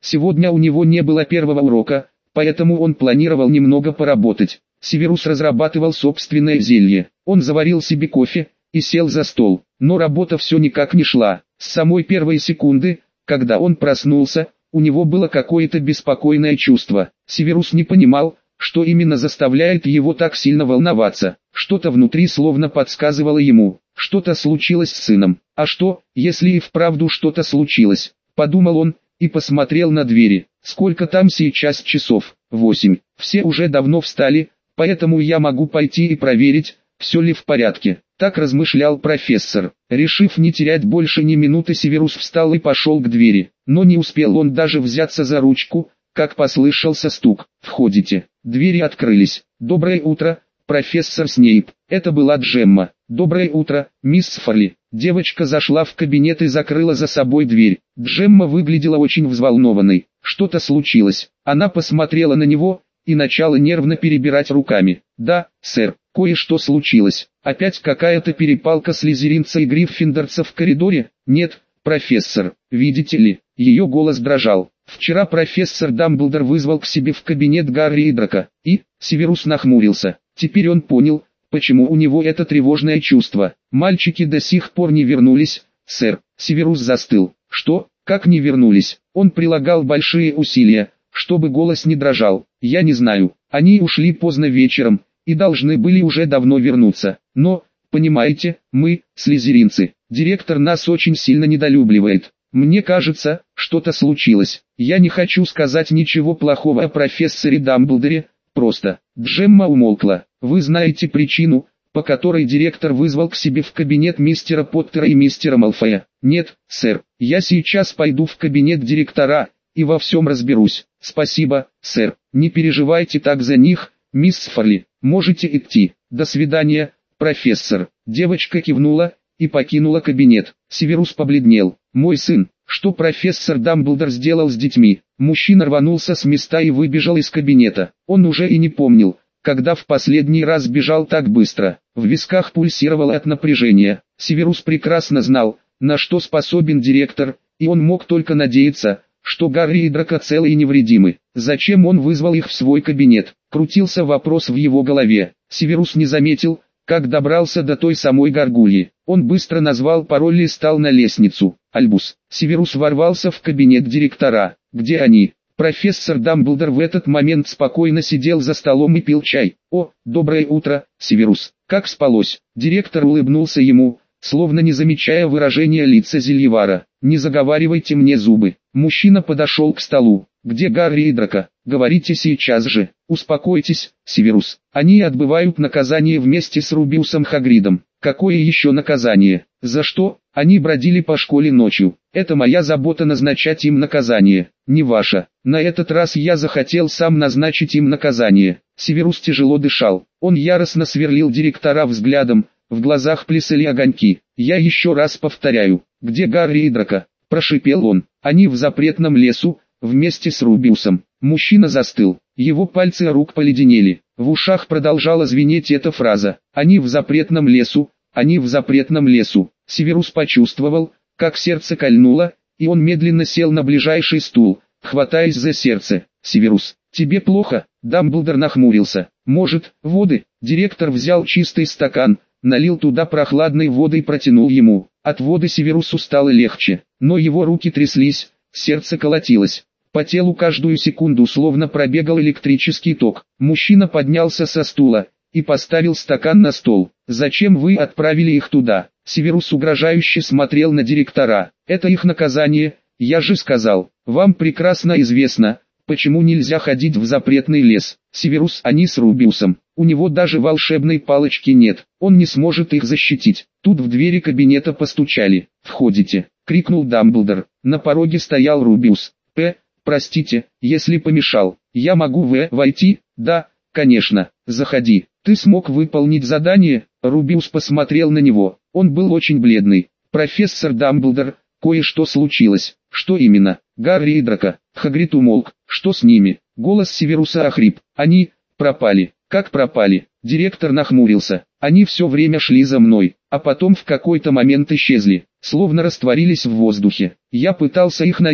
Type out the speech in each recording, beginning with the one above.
Сегодня у него не было первого урока, поэтому он планировал немного поработать. Северус разрабатывал собственное зелье. Он заварил себе кофе и сел за стол. Но работа все никак не шла. С самой первой секунды, когда он проснулся, у него было какое-то беспокойное чувство. Северус не понимал, что именно заставляет его так сильно волноваться. Что-то внутри словно подсказывало ему, что-то случилось с сыном. А что, если и вправду что-то случилось? Подумал он и посмотрел на двери. Сколько там сейчас часов? 8. Все уже давно встали, поэтому я могу пойти и проверить, все ли в порядке. Так размышлял профессор. Решив не терять больше ни минуты, Северус встал и пошел к двери. Но не успел он даже взяться за ручку, как послышался стук. «Входите». Двери открылись. «Доброе утро, профессор Снейп». Это была Джемма. «Доброе утро, мисс Фарли». Девочка зашла в кабинет и закрыла за собой дверь. Джемма выглядела очень взволнованной. Что-то случилось. Она посмотрела на него и начала нервно перебирать руками. «Да, сэр, кое-что случилось. Опять какая-то перепалка слизеринца и гриффиндорца в коридоре?» «Нет, профессор, видите ли». Ее голос дрожал. «Вчера профессор Дамблдор вызвал к себе в кабинет Гарри и Драко, и...» Северус нахмурился. Теперь он понял, почему у него это тревожное чувство. «Мальчики до сих пор не вернулись, сэр». Северус застыл. «Что? Как не вернулись?» Он прилагал большие усилия, чтобы голос не дрожал. «Я не знаю. Они ушли поздно вечером, и должны были уже давно вернуться. Но, понимаете, мы, слизеринцы, директор нас очень сильно недолюбливает. Мне кажется, что-то случилось. Я не хочу сказать ничего плохого о профессоре Дамблдоре, просто...» Джемма умолкла. «Вы знаете причину, по которой директор вызвал к себе в кабинет мистера Поттера и мистера Малфоя?» «Нет, сэр. Я сейчас пойду в кабинет директора и во всем разберусь». «Спасибо, сэр. Не переживайте так за них, мисс Фарли. Можете идти. До свидания, профессор». Девочка кивнула и покинула кабинет. Северус побледнел. «Мой сын, что профессор Дамблдор сделал с детьми?» Мужчина рванулся с места и выбежал из кабинета. Он уже и не помнил, когда в последний раз бежал так быстро. В висках пульсировало от напряжения. Северус прекрасно знал, на что способен директор, и он мог только надеяться, что Гарри и Драко целы и невредимы. Зачем он вызвал их в свой кабинет? Крутился вопрос в его голове. Северус не заметил, как добрался до той самой горгульи. Он быстро назвал пароль и стал на лестницу. Альбус. Северус ворвался в кабинет директора. Где они? Профессор Дамблдор в этот момент спокойно сидел за столом и пил чай. «О, доброе утро, Северус. Как спалось?» Директор улыбнулся ему, словно не замечая выражения лица Зельевара. «Не заговаривайте мне зубы». Мужчина подошел к столу. «Где Гарри и Драко? Говорите сейчас же». «Успокойтесь, Северус. Они отбывают наказание вместе с Рубиусом Хагридом». «Какое еще наказание? За что?» «Они бродили по школе ночью. Это моя забота назначать им наказание, не ваша. На этот раз я захотел сам назначить им наказание». Северус тяжело дышал. Он яростно сверлил директора взглядом, в глазах плясали огоньки. «Я еще раз повторяю, где Гарри и Драко?» – прошипел он. «Они в запретном лесу, вместе с Рубиусом». Мужчина застыл. Его пальцы рук поледенели. В ушах продолжала звенеть эта фраза. «Они в запретном лесу, они в запретном лесу». Северус почувствовал, как сердце кольнуло, и он медленно сел на ближайший стул, хватаясь за сердце. «Северус, тебе плохо?» Дамблдор нахмурился. «Может, воды?» Директор взял чистый стакан, налил туда прохладной воды и протянул ему. От воды Северусу стало легче, но его руки тряслись, сердце колотилось. По телу каждую секунду словно пробегал электрический ток. Мужчина поднялся со стула и поставил стакан на стол. «Зачем вы отправили их туда?» Северус угрожающе смотрел на директора. «Это их наказание, я же сказал. Вам прекрасно известно, почему нельзя ходить в запретный лес. Северус, они с Рубиусом. У него даже волшебной палочки нет. Он не сможет их защитить». Тут в двери кабинета постучали. «Входите!» — крикнул Дамблдор. На пороге стоял Рубиус. «Простите, если помешал. Я могу войти?» «Да, конечно. Заходи. Ты смог выполнить задание?» Рубиус посмотрел на него. Он был очень бледный. «Профессор Дамблдор, кое-что случилось». «Что именно?» «Гарри и Драко». Хагрид умолк. «Что с ними?» Голос Северуса охрип. «Они пропали». «Как пропали?» Директор нахмурился. «Они все время шли за мной, а потом в какой-то момент исчезли, словно растворились в воздухе. Я пытался их найти,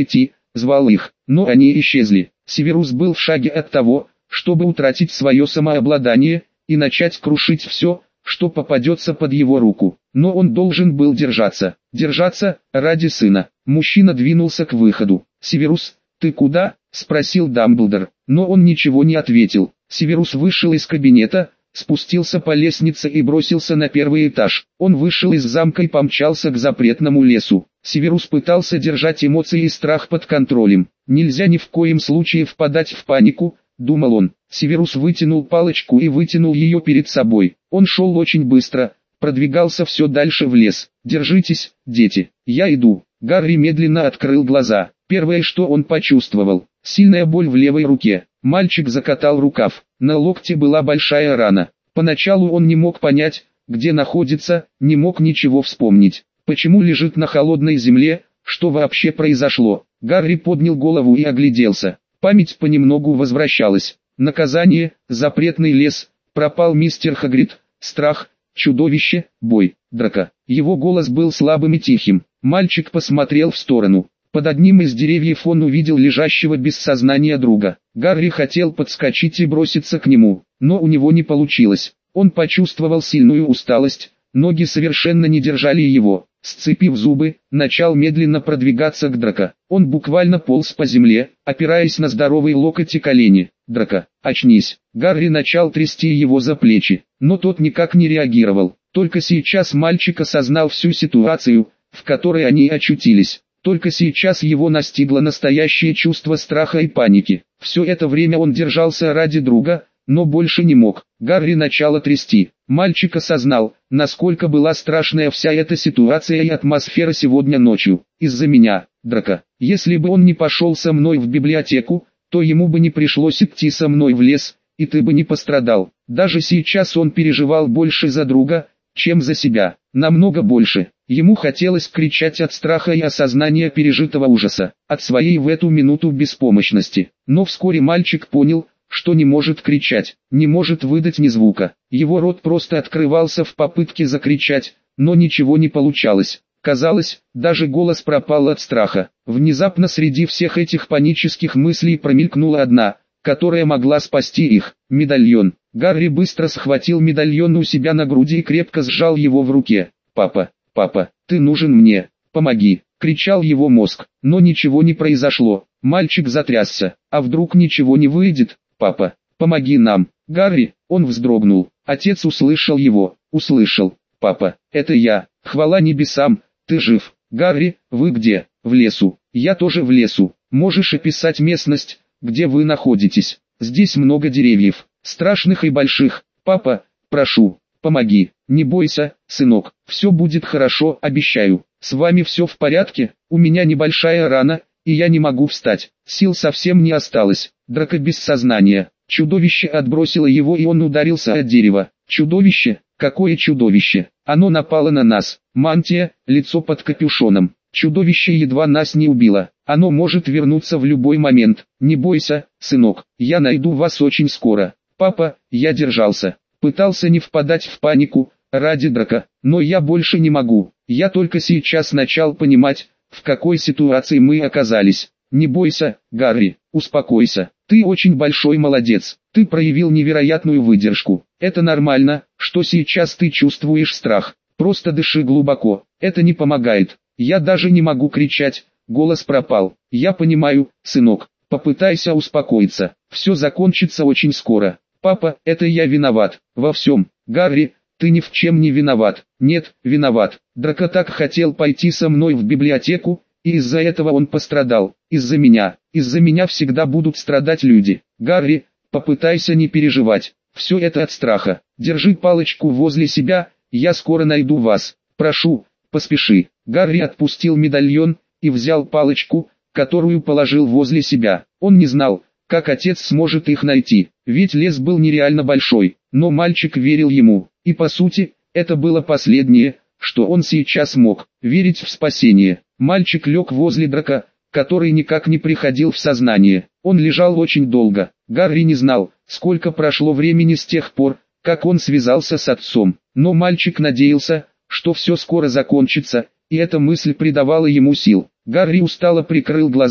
звал их, но они исчезли. Северус был в шаге от того, чтобы утратить свое самообладание и начать крушить все, что попадется под его руку. Но он должен был держаться ради сына. Мужчина двинулся к выходу. «Северус, ты куда?» – спросил Дамблдор, но он ничего не ответил. Северус вышел из кабинета, спустился по лестнице и бросился на первый этаж. Он вышел из замка и помчался к запретному лесу. Северус пытался держать эмоции и страх под контролем. «Нельзя ни в коем случае впадать в панику», — думал он. Северус вытянул палочку и вытянул ее перед собой. Он шел очень быстро, продвигался все дальше в лес. «Держитесь, дети, я иду». Гарри медленно открыл глаза. Первое, что он почувствовал — сильная боль в левой руке. Мальчик закатал рукав. На локте была большая рана. Поначалу он не мог понять, где находится, не мог ничего вспомнить. Почему лежит на холодной земле, что вообще произошло? Гарри поднял голову и огляделся. Память понемногу возвращалась. Наказание, запретный лес, пропал мистер Хагрид, страх, чудовище, бой, драка. Его голос был слабым и тихим. Мальчик посмотрел в сторону. Под одним из деревьев он увидел лежащего без сознания друга. Гарри хотел подскочить и броситься к нему, но у него не получилось. Он почувствовал сильную усталость, ноги совершенно не держали его. Сцепив зубы, начал медленно продвигаться к Драко. Он буквально полз по земле, опираясь на здоровый локоть и колени. «Драко, очнись!» Гарри начал трясти его за плечи, но тот никак не реагировал. Только сейчас мальчик осознал всю ситуацию, в которой они очутились. Только сейчас его настигло настоящее чувство страха и паники. Все это время он держался ради друга, но больше не мог. Гарри начало трясти. Мальчик осознал, насколько была страшная вся эта ситуация и атмосфера сегодня ночью. «Из-за меня, Драко. Если бы он не пошел со мной в библиотеку, то ему бы не пришлось идти со мной в лес, и ты бы не пострадал». Даже сейчас он переживал больше за друга, чем за себя. Намного больше. Ему хотелось кричать от страха и осознания пережитого ужаса, от своей в эту минуту беспомощности. Но вскоре мальчик понял, что не может кричать, не может выдать ни звука. Его рот просто открывался в попытке закричать, но ничего не получалось. Казалось, даже голос пропал от страха. Внезапно среди всех этих панических мыслей промелькнула одна, которая могла спасти их – медальон. Гарри быстро схватил медальон у себя на груди и крепко сжал его в руке. «Папа, ты нужен мне, помоги!» – кричал его мозг, но ничего не произошло. Мальчик затрясся. «А вдруг ничего не выйдет? Папа, помоги нам!» «Гарри!» – он вздрогнул. Отец услышал его. Услышал. «Папа, это я! Хвала небесам, ты жив!» «Гарри, вы где?» «В лесу. Я тоже в лесу. Можешь описать местность, где вы находитесь?» «Здесь много деревьев, страшных и больших. Папа, прошу, помоги. Не бойся, сынок, все будет хорошо, обещаю. С вами все в порядке? У меня небольшая рана, и я не могу встать. Сил совсем не осталось». Драко без сознания. Чудовище отбросило его, и он ударился от дерева. «Чудовище? Какое чудовище? Оно напало на нас. Мантия, лицо под капюшоном. Чудовище едва нас не убило. Оно может вернуться в любой момент. Не бойся, сынок, я найду вас очень скоро». «Папа, я держался. Пытался не впадать в панику, ради Драко, но я больше не могу. Я только сейчас начал понимать, в какой ситуации мы оказались. Не бойся, Гарри, успокойся. Ты очень большой молодец. Ты проявил невероятную выдержку. Это нормально, что сейчас ты чувствуешь страх. Просто дыши глубоко. Это не помогает. Я даже не могу кричать». Голос пропал. «Я понимаю, сынок. Попытайся успокоиться. Все закончится очень скоро. Папа, это я виноват. Во всем. Гарри, ты ни в чем не виноват». «Нет, виноват. Драко так хотел пойти со мной в библиотеку, и из-за этого он пострадал. Из-за меня. Из-за меня всегда будут страдать люди. Гарри, попытайся не переживать. Все это от страха. Держи палочку возле себя, я скоро найду вас. Прошу, поспеши». Гарри отпустил медальон и взял палочку, которую положил возле себя. Он не знал, как отец сможет их найти, ведь лес был нереально большой, но мальчик верил ему, и по сути, это было последнее, что он сейчас мог, верить в спасение. Мальчик лег возле Драко, который никак не приходил в сознание. Он лежал очень долго. Гарри не знал, сколько прошло времени с тех пор, как он связался с отцом, но мальчик надеялся, что все скоро закончится, и эта мысль придавала ему сил. Гарри устало прикрыл глаза,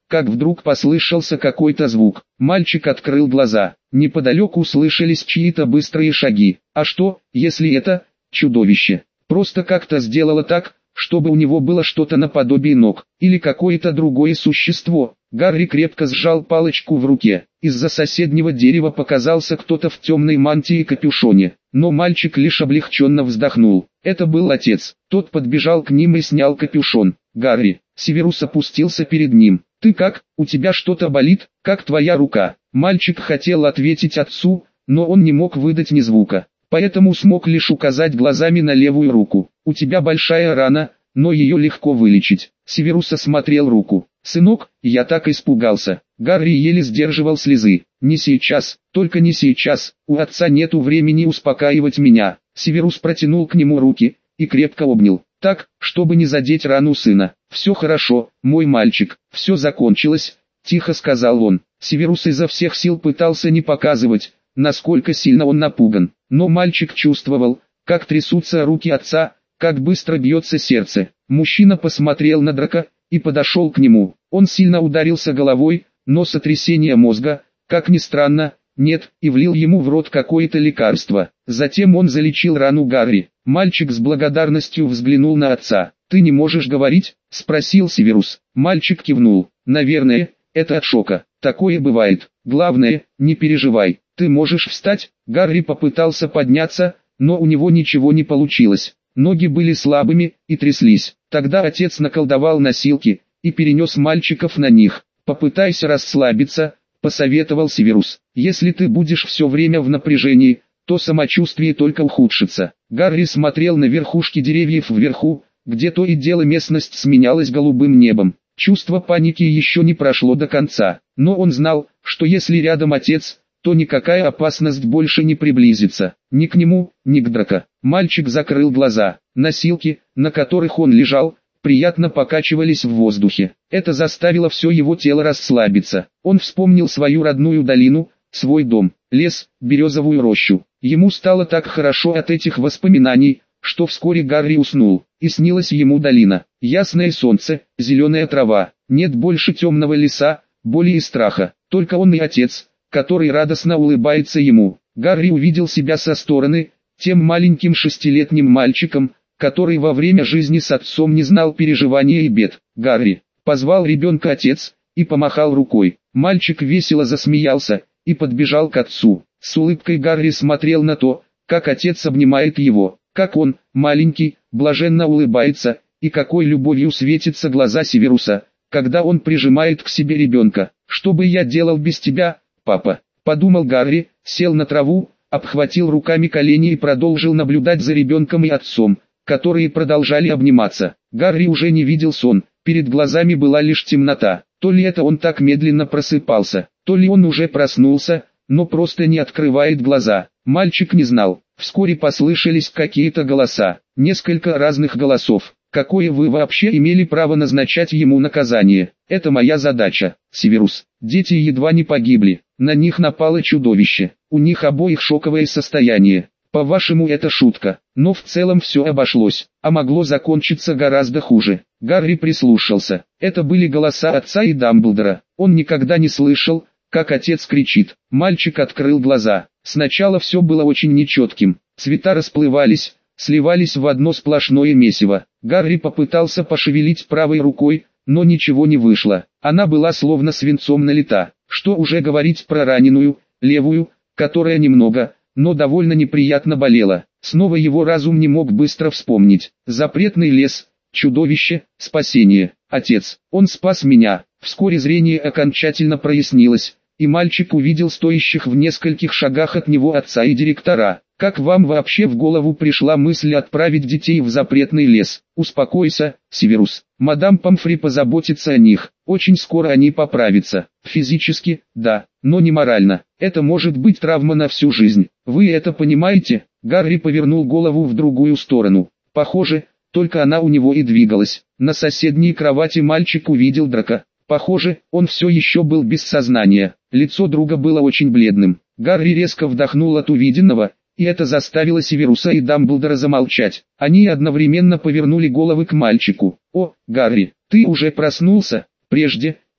как вдруг послышался какой-то звук. Мальчик открыл глаза. Неподалеку слышались чьи-то быстрые шаги. А что, если это чудовище просто как-то сделало так, чтобы у него было что-то наподобие ног, или какое-то другое существо? Гарри крепко сжал палочку в руке. Из-за соседнего дерева показался кто-то в темной мантии и капюшоне, но мальчик лишь облегченно вздохнул. Это был отец. Тот подбежал к ним и снял капюшон. «Гарри!» Северус опустился перед ним. «Ты как? У тебя что-то болит? Как твоя рука?» Мальчик хотел ответить отцу, но он не мог выдать ни звука, поэтому смог лишь указать глазами на левую руку. «У тебя большая рана, но ее легко вылечить». Северус осмотрел руку. «Сынок, я так испугался». Гарри еле сдерживал слезы. «Не сейчас, только не сейчас, у отца нету времени успокаивать меня». Северус протянул к нему руки и крепко обнял, так, чтобы не задеть рану сына. «Все хорошо, мой мальчик, все закончилось», — тихо сказал он. Северус изо всех сил пытался не показывать, насколько сильно он напуган, но мальчик чувствовал, как трясутся руки отца, как быстро бьется сердце. Мужчина посмотрел на Драка и подошел к нему. Он сильно ударился головой, но сотрясение мозга, как ни странно, нет, и влил ему в рот какое-то лекарство. Затем он залечил рану Гарри. Мальчик с благодарностью взглянул на отца. «Ты не можешь говорить?» — спросил Северус. Мальчик кивнул. «Наверное, это от шока. Такое бывает. Главное, не переживай. Ты можешь встать?» Гарри попытался подняться, но у него ничего не получилось. Ноги были слабыми и тряслись. Тогда отец наколдовал носилки и перенес мальчиков на них. «Попытайся расслабиться», — посоветовал Северус. «Если ты будешь все время в напряжении, то самочувствие только ухудшится». Гарри смотрел на верхушки деревьев вверху, где то и дело местность сменялась голубым небом. Чувство паники еще не прошло до конца, но он знал, что если рядом отец, то никакая опасность больше не приблизится. Ни к нему, ни к Драко. Мальчик закрыл глаза. Носилки, на которых он лежал, приятно покачивались в воздухе. Это заставило все его тело расслабиться. Он вспомнил свою родную долину, свой дом, лес, березовую рощу. Ему стало так хорошо от этих воспоминаний, что вскоре Гарри уснул, и снилась ему долина. Ясное солнце, зеленая трава, нет больше темного леса, боли и страха, только он и отец, который радостно улыбается ему. Гарри увидел себя со стороны, тем маленьким шестилетним мальчиком, который во время жизни с отцом не знал переживаний и бед. «Гарри!» — позвал ребенка отец, и помахал рукой. Мальчик весело засмеялся, и подбежал к отцу. С улыбкой Гарри смотрел на то, как отец обнимает его, как он, маленький, блаженно улыбается, и какой любовью светятся глаза Северуса, когда он прижимает к себе ребенка. «Что бы я делал без тебя, папа?» — подумал Гарри, сел на траву, обхватил руками колени и продолжил наблюдать за ребенком и отцом, которые продолжали обниматься. Гарри уже не видел сон, перед глазами была лишь темнота. То ли это он так медленно просыпался, то ли он уже проснулся, но просто не открывает глаза. Мальчик не знал. Вскоре послышались какие-то голоса, несколько разных голосов. «Какое вы вообще имели право назначать ему наказание? Это моя задача, Северус». Дети едва не погибли, на них напало чудовище, у них обоих шоковое состояние. По-вашему, это шутка, но в целом все обошлось, а могло закончиться гораздо хуже. Гарри прислушался. Это были голоса отца и Дамблдора. Он никогда не слышал, как отец кричит. Мальчик открыл глаза. Сначала все было очень нечетким. Цвета расплывались, сливались в одно сплошное месиво. Гарри попытался пошевелить правой рукой, но ничего не вышло. Она была словно свинцом налита. Что уже говорить про раненую, левую, которая немного, но довольно неприятно болела. Снова его разум не мог быстро вспомнить. Запретный лес, чудовище, спасение. Отец, он спас меня. Вскоре зрение окончательно прояснилось, и мальчик увидел стоящих в нескольких шагах от него отца и директора. «Как вам вообще в голову пришла мысль отправить детей в запретный лес?» «Успокойся, Северус. Мадам Помфри позаботится о них. Очень скоро они поправятся. Физически, да, но не морально. Это может быть травма на всю жизнь. Вы это понимаете?» Гарри повернул голову в другую сторону. Похоже, только она у него и двигалась. На соседней кровати мальчик увидел Драко. Похоже, он все еще был без сознания. Лицо друга было очень бледным. Гарри резко вдохнул от увиденного, и это заставило Северуса и Дамблдора замолчать. Они одновременно повернули головы к мальчику. «О, Гарри, ты уже проснулся?» «Прежде,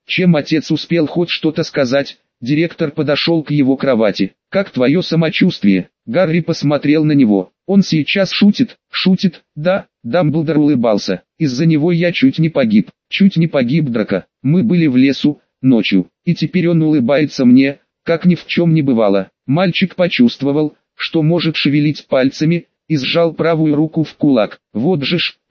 Чем отец успел хоть что-то сказать, директор подошел к его кровати. «Как твое самочувствие?» Гарри посмотрел на него. «Он сейчас шутит?» «Шутит, да». Дамблдор улыбался. «Из-за него я чуть не погиб. Чуть не погиб, Драко. Мы были в лесу, ночью. И теперь он улыбается мне, как ни в чем не бывало». Мальчик почувствовал, что может шевелить пальцами, и сжал правую руку в кулак. Вот же ж,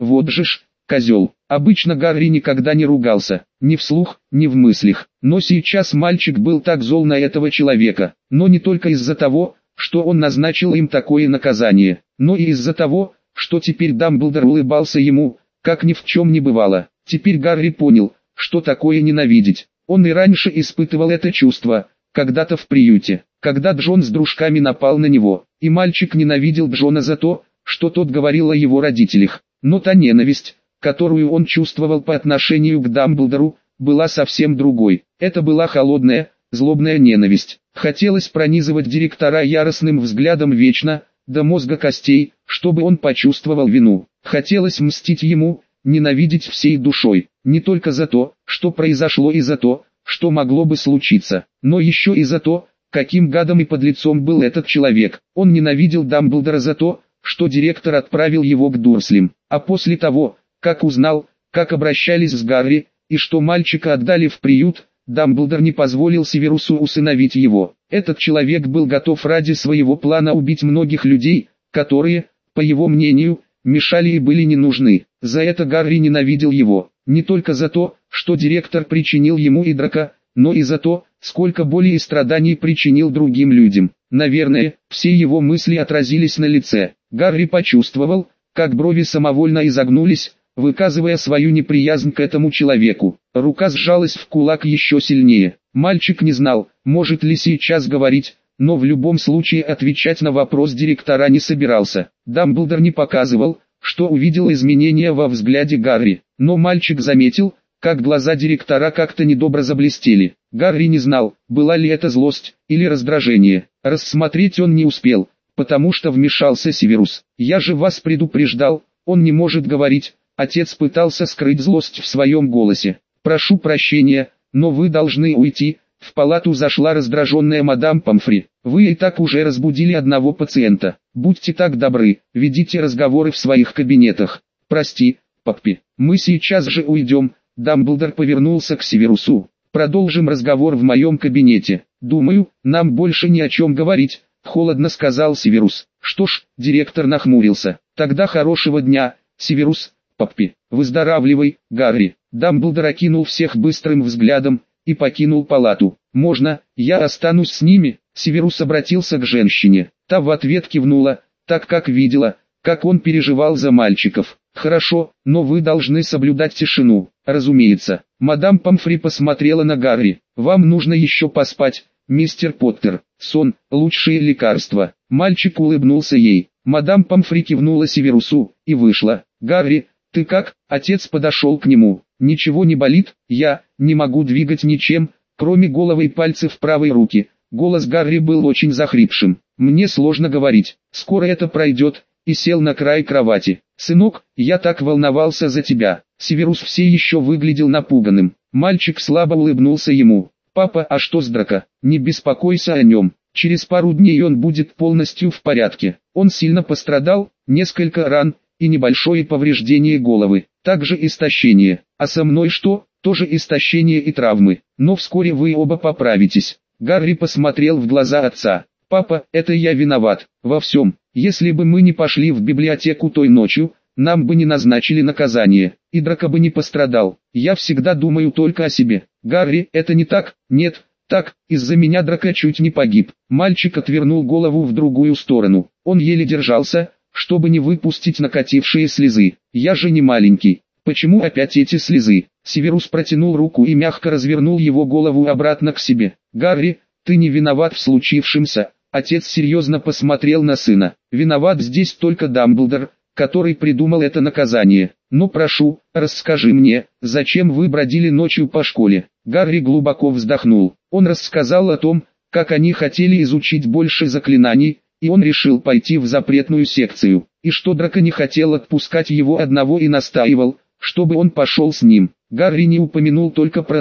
козел. Обычно Гарри никогда не ругался, ни вслух, ни в мыслях. Но сейчас мальчик был так зол на этого человека. Но не только из-за того, что он назначил им такое наказание, но и из-за того, что теперь Дамблдор улыбался ему, как ни в чем не бывало. Теперь Гарри понял, что такое ненавидеть. Он и раньше испытывал это чувство, когда-то в приюте, когда Джон с дружками напал на него, и мальчик ненавидел Джона за то, что тот говорил о его родителях. Но та ненависть, которую он чувствовал по отношению к Дамблдору, была совсем другой. Это была холодная, злобная ненависть. Хотелось пронизывать директора яростным взглядом вечно, до мозга костей, чтобы он почувствовал вину. Хотелось мстить ему, ненавидеть всей душой, не только за то, что произошло, и за то, что могло бы случиться, но еще и за то, каким гадом и подлецом был этот человек. Он ненавидел Дамблдора за то, что директор отправил его к Дурслям, а после того, как узнал, как обращались с Гарри, и что мальчика отдали в приют, Дамблдор не позволил Северусу усыновить его. Этот человек был готов ради своего плана убить многих людей, которые, по его мнению, мешали и были не нужны. За это Гарри ненавидел его, не только за то, что директор причинил ему и Драко, но и за то, сколько боли и страданий причинил другим людям. Наверное, все его мысли отразились на лице. Гарри почувствовал, как брови самовольно изогнулись, выказывая свою неприязнь к этому человеку. Рука сжалась в кулак еще сильнее. Мальчик не знал, может ли сейчас говорить, но в любом случае отвечать на вопрос директора не собирался. Дамблдор не показывал, что увидел изменения во взгляде Гарри, но мальчик заметил, как глаза директора как-то недобро заблестели. Гарри не знал, была ли это злость или раздражение. Рассмотреть он не успел, потому что вмешался Северус. «Я же вас предупреждал, он не может говорить». Отец пытался скрыть злость в своем голосе. «Прошу прощения, но вы должны уйти». В палату зашла раздраженная мадам Помфри. «Вы и так уже разбудили одного пациента. Будьте так добры, ведите разговоры в своих кабинетах». «Прости, паппи, мы сейчас же уйдем». Дамблдор повернулся к Северусу. «Продолжим разговор в моем кабинете. Думаю, нам больше ни о чем говорить», — холодно сказал Северус. «Что ж», — директор нахмурился. «Тогда хорошего дня, Северус, паппи. Выздоравливай, Гарри». Дамблдор окинул всех быстрым взглядом и покинул палату. «Можно, я останусь с ними?» Северус обратился к женщине. Та в ответ кивнула, так как видела, как он переживал за мальчиков. «Хорошо, но вы должны соблюдать тишину». «Разумеется». Мадам Помфри посмотрела на Гарри. «Вам нужно еще поспать, мистер Поттер. Сон – лучшее лекарство». Мальчик улыбнулся ей. Мадам Помфри кивнула Северусу и вышла. «Гарри, ты как?» Отец подошел к нему. «Ничего не болит, я не могу двигать ничем, кроме головы и пальцев правой руки». Голос Гарри был очень захрипшим. «Мне сложно говорить, скоро это пройдет», и сел на край кровати. «Сынок, я так волновался за тебя». Северус все еще выглядел напуганным. Мальчик слабо улыбнулся ему. «Папа, а что с Драко? Не беспокойся о нем. Через пару дней он будет полностью в порядке. Он сильно пострадал, несколько ран и небольшое повреждение головы. Также истощение. А со мной что? Тоже истощение и травмы. Но вскоре вы оба поправитесь». Гарри посмотрел в глаза отца. «Папа, это я виноват во всем. Если бы мы не пошли в библиотеку той ночью, нам бы не назначили наказание, и Драко бы не пострадал. Я всегда думаю только о себе». «Гарри, это не так». «Нет, так, из-за меня Драко чуть не погиб». Мальчик отвернул голову в другую сторону. Он еле держался, чтобы не выпустить накатившие слезы. «Я же не маленький. Почему опять эти слезы?» Северус протянул руку и мягко развернул его голову обратно к себе. «Гарри, ты не виноват в случившемся». Отец серьезно посмотрел на сына. «Виноват здесь только Дамблдор, который придумал это наказание. Но прошу, расскажи мне, зачем вы бродили ночью по школе?» Гарри глубоко вздохнул. Он рассказал о том, как они хотели изучить больше заклинаний, и он решил пойти в запретную секцию, и что Драко не хотел отпускать его одного и настаивал, чтобы он пошел с ним. Гарри не упомянул только про то,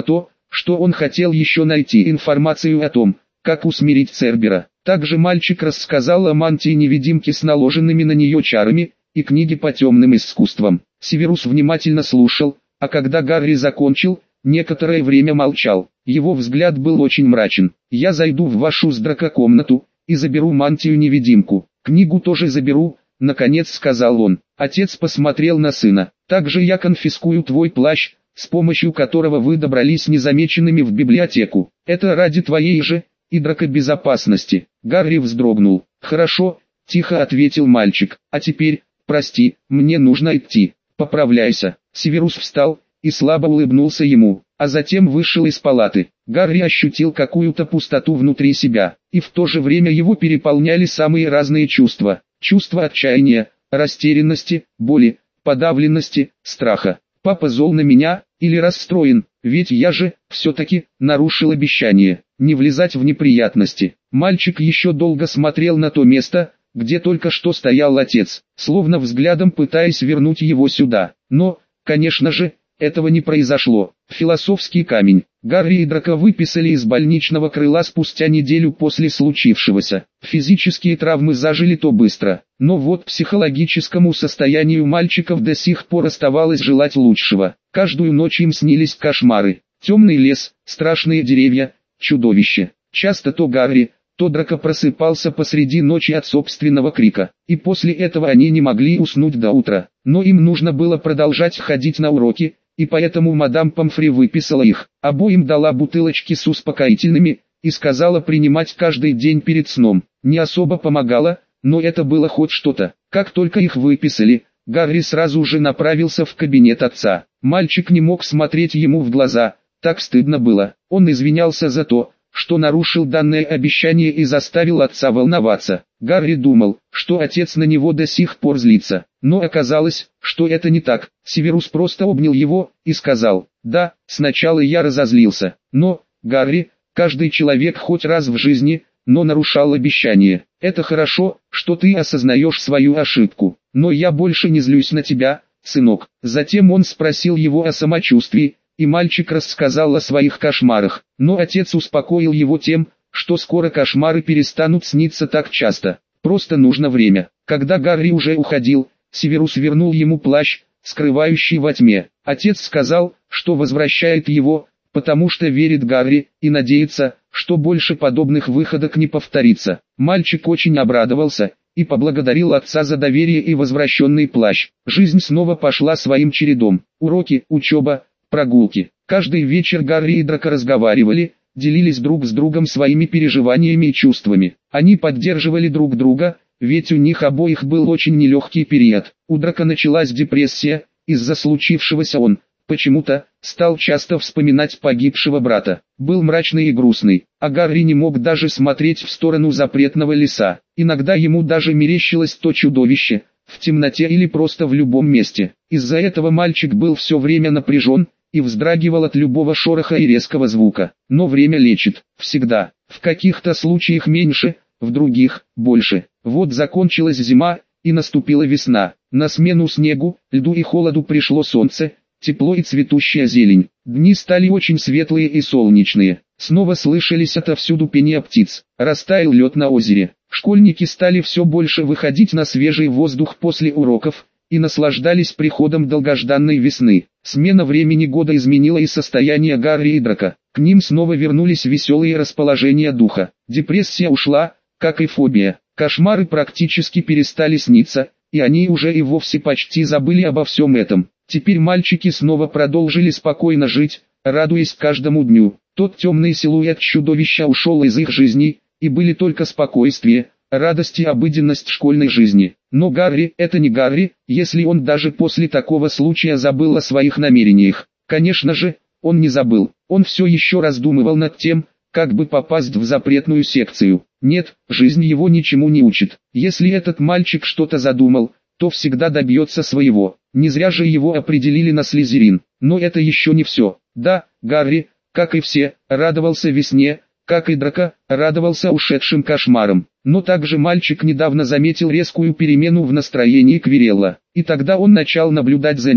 что он хотел еще найти информацию о том, как усмирить Цербера. Также мальчик рассказал о мантии-невидимке с наложенными на нее чарами, и книге по темным искусствам. Северус внимательно слушал, а когда Гарри закончил, некоторое время молчал. Его взгляд был очень мрачен. «Я зайду в вашу с Драко комнату и заберу мантию-невидимку. Книгу тоже заберу», — наконец сказал он. Отец посмотрел на сына. «Также я конфискую твой плащ, с помощью которого вы добрались незамеченными в библиотеку. Это ради твоей же и Драко безопасности». Гарри вздрогнул. «Хорошо», — тихо ответил мальчик. «А теперь, прости, мне нужно идти. Поправляйся». Северус встал и слабо улыбнулся ему, а затем вышел из палаты. Гарри ощутил какую-то пустоту внутри себя, и в то же время его переполняли самые разные чувства. Чувство отчаяния, растерянности, боли, подавленности, страха. «Папа зол на меня, или расстроен, ведь я же, все-таки, нарушил обещание, не влезать в неприятности». Мальчик еще долго смотрел на то место, где только что стоял отец, словно взглядом пытаясь вернуть его сюда. Но, конечно же, этого не произошло. Философский камень. Гарри и Драко выписали из больничного крыла спустя неделю после случившегося. Физические травмы зажили то быстро, но вот психологическому состоянию мальчиков до сих пор оставалось желать лучшего. Каждую ночь им снились кошмары. Темный лес, страшные деревья, чудовище. Часто то Гарри, то Драко просыпался посреди ночи от собственного крика, и после этого они не могли уснуть до утра. Но им нужно было продолжать ходить на уроки, и поэтому мадам Помфри выписала их. Обоим дала бутылочки с успокоительными, и сказала принимать каждый день перед сном. Не особо помогало, но это было хоть что-то. Как только их выписали, Гарри сразу же направился в кабинет отца. Мальчик не мог смотреть ему в глаза, так стыдно было. Он извинялся за то, что нарушил данное обещание и заставил отца волноваться. Гарри думал, что отец на него до сих пор злится, но оказалось, что это не так. Северус просто обнял его и сказал: «Да, сначала я разозлился, но, Гарри, каждый человек хоть раз в жизни, но нарушал обещание. Это хорошо, что ты осознаешь свою ошибку, но я больше не злюсь на тебя, сынок». Затем он спросил его о самочувствии, и мальчик рассказал о своих кошмарах, но отец успокоил его тем, что скоро кошмары перестанут сниться так часто, просто нужно время. Когда Гарри уже уходил, Северус вернул ему плащ, скрывающий во тьме. Отец сказал, что возвращает его, потому что верит Гарри, и надеется, что больше подобных выходок не повторится. Мальчик очень обрадовался, и поблагодарил отца за доверие и возвращенный плащ. Жизнь снова пошла своим чередом. Уроки, учеба, прогулки. Каждый вечер Гарри и Драко разговаривали, делились друг с другом своими переживаниями и чувствами. Они поддерживали друг друга, ведь у них обоих был очень нелегкий период. У Драко началась депрессия, из-за случившегося он, почему-то, стал часто вспоминать погибшего брата. Был мрачный и грустный, а Гарри не мог даже смотреть в сторону запретного леса. Иногда ему даже мерещилось то чудовище, в темноте или просто в любом месте. Из-за этого мальчик был все время напряжен, и вздрагивал от любого шороха и резкого звука. Но время лечит, всегда. В каких-то случаях меньше, в других – больше. Вот закончилась зима, и наступила весна. На смену снегу, льду и холоду пришло солнце, тепло и цветущая зелень. Дни стали очень светлые и солнечные. Снова слышались отовсюду пение птиц. Растаял лед на озере. Школьники стали все больше выходить на свежий воздух после уроков, и наслаждались приходом долгожданной весны. Смена времени года изменила и состояние Гарри и Драко. К ним снова вернулись веселые расположения духа. Депрессия ушла, как и фобия. Кошмары практически перестали сниться, и они уже и вовсе почти забыли обо всем этом. Теперь мальчики снова продолжили спокойно жить, радуясь каждому дню. Тот темный силуэт чудовища ушел из их жизни, и были только спокойствие, радость и обыденность школьной жизни. Но Гарри – это не Гарри, если он даже после такого случая забыл о своих намерениях. Конечно же, он не забыл. Он все еще раздумывал над тем, как бы попасть в запретную секцию. Нет, жизнь его ничему не учит. Если этот мальчик что-то задумал, то всегда добьется своего. Не зря же его определили на Слизерин. Но это еще не все. Да, Гарри, как и все, радовался весне, как и Драко, радовался ушедшим кошмарам. Но также мальчик недавно заметил резкую перемену в настроении Квирелла. И тогда он начал наблюдать за ним,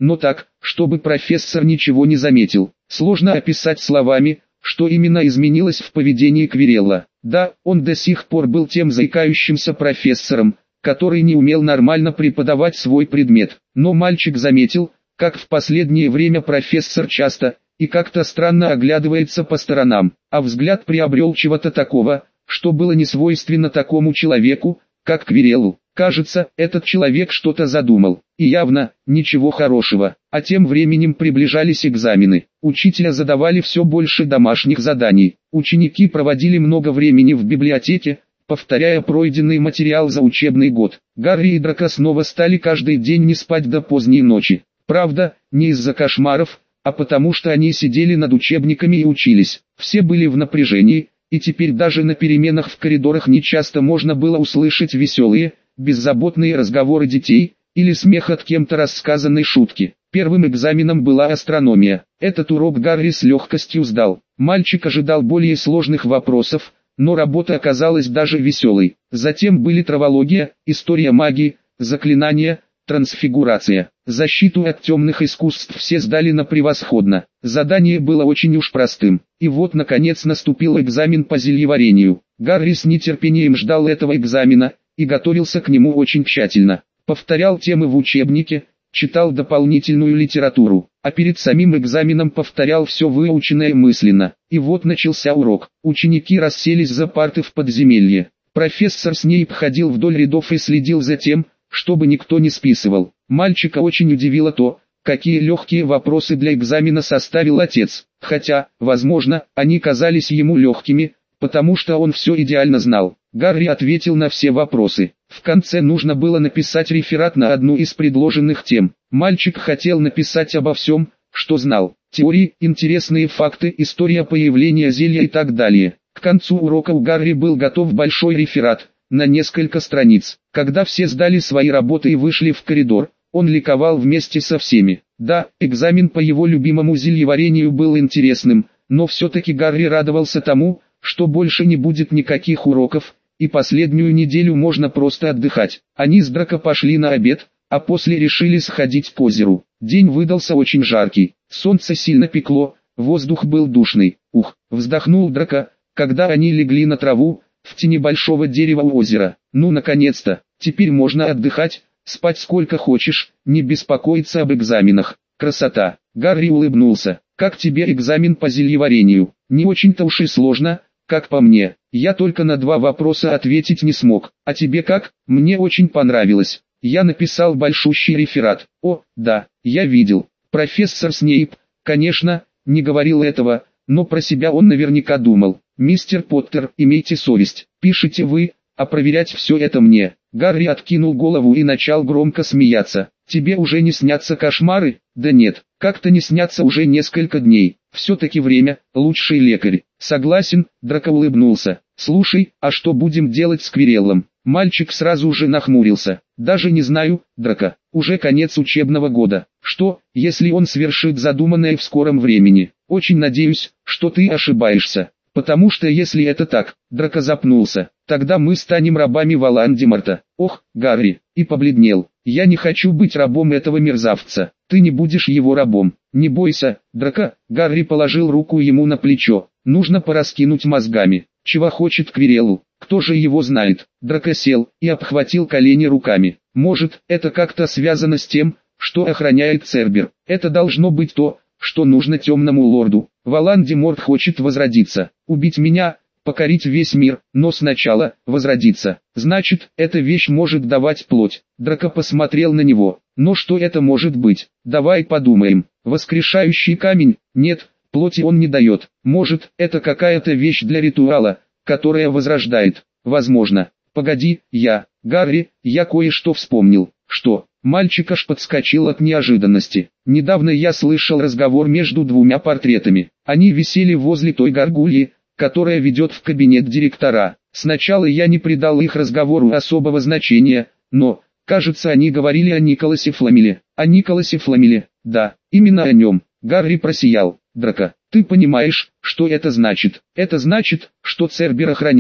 но так, чтобы профессор ничего не заметил. Сложно описать словами, что именно изменилось в поведении Квирелла. Да, он до сих пор был тем заикающимся профессором, который не умел нормально преподавать свой предмет. Но мальчик заметил, как в последнее время профессор часто и как-то странно оглядывается по сторонам, а взгляд приобрел чего-то такого, что было не свойственно такому человеку, как Квиреллу. Кажется, этот человек что-то задумал, и явно, ничего хорошего. А тем временем приближались экзамены. Учителя задавали все больше домашних заданий. Ученики проводили много времени в библиотеке, повторяя пройденный материал за учебный год. Гарри и Драко снова стали каждый день не спать до поздней ночи. Правда, не из-за кошмаров, а потому что они сидели над учебниками и учились. Все были в напряжении, и теперь даже на переменах в коридорах нечасто можно было услышать веселые, беззаботные разговоры детей, или смех от кем-то рассказанной шутки. Первым экзаменом была астрономия. Этот урок Гарри с легкостью сдал. Мальчик ожидал более сложных вопросов, но работа оказалась даже веселой. Затем были травология, история магии, заклинания, трансфигурация. Защиту от темных искусств все сдали на превосходно. Задание было очень уж простым. И вот наконец наступил экзамен по зельеварению. Гарри с нетерпением ждал этого экзамена и готовился к нему очень тщательно. Повторял темы в учебнике, читал дополнительную литературу, а перед самим экзаменом повторял все выученное мысленно. И вот начался урок. Ученики расселись за парты в подземелье. Профессор Снейп ходил вдоль рядов и следил за тем, чтобы никто не списывал. Мальчика очень удивило то, какие легкие вопросы для экзамена составил отец, хотя, возможно, они казались ему легкими, потому что он все идеально знал. Гарри ответил на все вопросы. В конце нужно было написать реферат на одну из предложенных тем. Мальчик хотел написать обо всем, что знал. Теории, интересные факты, история появления зелья и так далее. К концу урока у Гарри был готов большой реферат, на несколько страниц. Когда все сдали свои работы и вышли в коридор, он ликовал вместе со всеми. Да, экзамен по его любимому зельеварению был интересным, но все-таки Гарри радовался тому, что больше не будет никаких уроков, и последнюю неделю можно просто отдыхать. Они с Драко пошли на обед, а после решили сходить к озеру. День выдался очень жаркий, солнце сильно пекло, воздух был душный. Ух, вздохнул Драко, когда они легли на траву, в тени большого дерева у озера. Ну наконец-то, теперь можно отдыхать, спать сколько хочешь, не беспокоиться об экзаменах. Красота. Гарри улыбнулся. Как тебе экзамен по зельеварению? Не очень-то уж и сложно, как по мне. Я только на 2 вопроса ответить не смог. А тебе как? Мне очень понравилось. Я написал большущий реферат. О, да, я видел. Профессор Снейп, конечно, не говорил этого, но про себя он наверняка думал. Мистер Поттер, имейте совесть. Пишите вы, а проверять все это мне. Гарри откинул голову и начал громко смеяться. Тебе уже не снятся кошмары? Да нет, как-то не снятся уже несколько дней. Все-таки время, лучший лекарь. Согласен, Драко улыбнулся. Слушай, а что будем делать с Квиреллом? Мальчик сразу же нахмурился. Даже не знаю, Драко, уже конец учебного года. Что, если он свершит задуманное в скором времени? Очень надеюсь, что ты ошибаешься. Потому что если это так, Драко запнулся, тогда мы станем рабами Волан-де-Морта. Ох, Гарри, и побледнел. Я не хочу быть рабом этого мерзавца. Ты не будешь его рабом. Не бойся, Драко. Гарри положил руку ему на плечо. Нужно пораскинуть мозгами. Чего хочет Квиреллу? Кто же его знает? Драко сел и обхватил колени руками. Может, это как-то связано с тем, что охраняет Цербер. Это должно быть то, что нужно темному лорду. Волан-де-Морт хочет возродиться, убить меня, покорить весь мир, но сначала возродиться. Значит, эта вещь может давать плоть. Драко посмотрел на него. Но что это может быть? Давай подумаем. Воскрешающий камень? Нет, плоти он не дает. Может, это какая-то вещь для ритуала, которая возрождает. Возможно. Погоди, Гарри, я кое-что вспомнил. Что? Мальчик аж подскочил от неожиданности. Недавно я слышал разговор между 2 портретами. Они висели возле той горгульи, которая ведет в кабинет директора. Сначала я не придал их разговору особого значения, но, кажется, они говорили о Николасе Фламеле. О Николасе Фламеле, да, именно о нем. Гарри просиял. Драко, ты понимаешь, что это значит? Это значит, что Цербер охраняет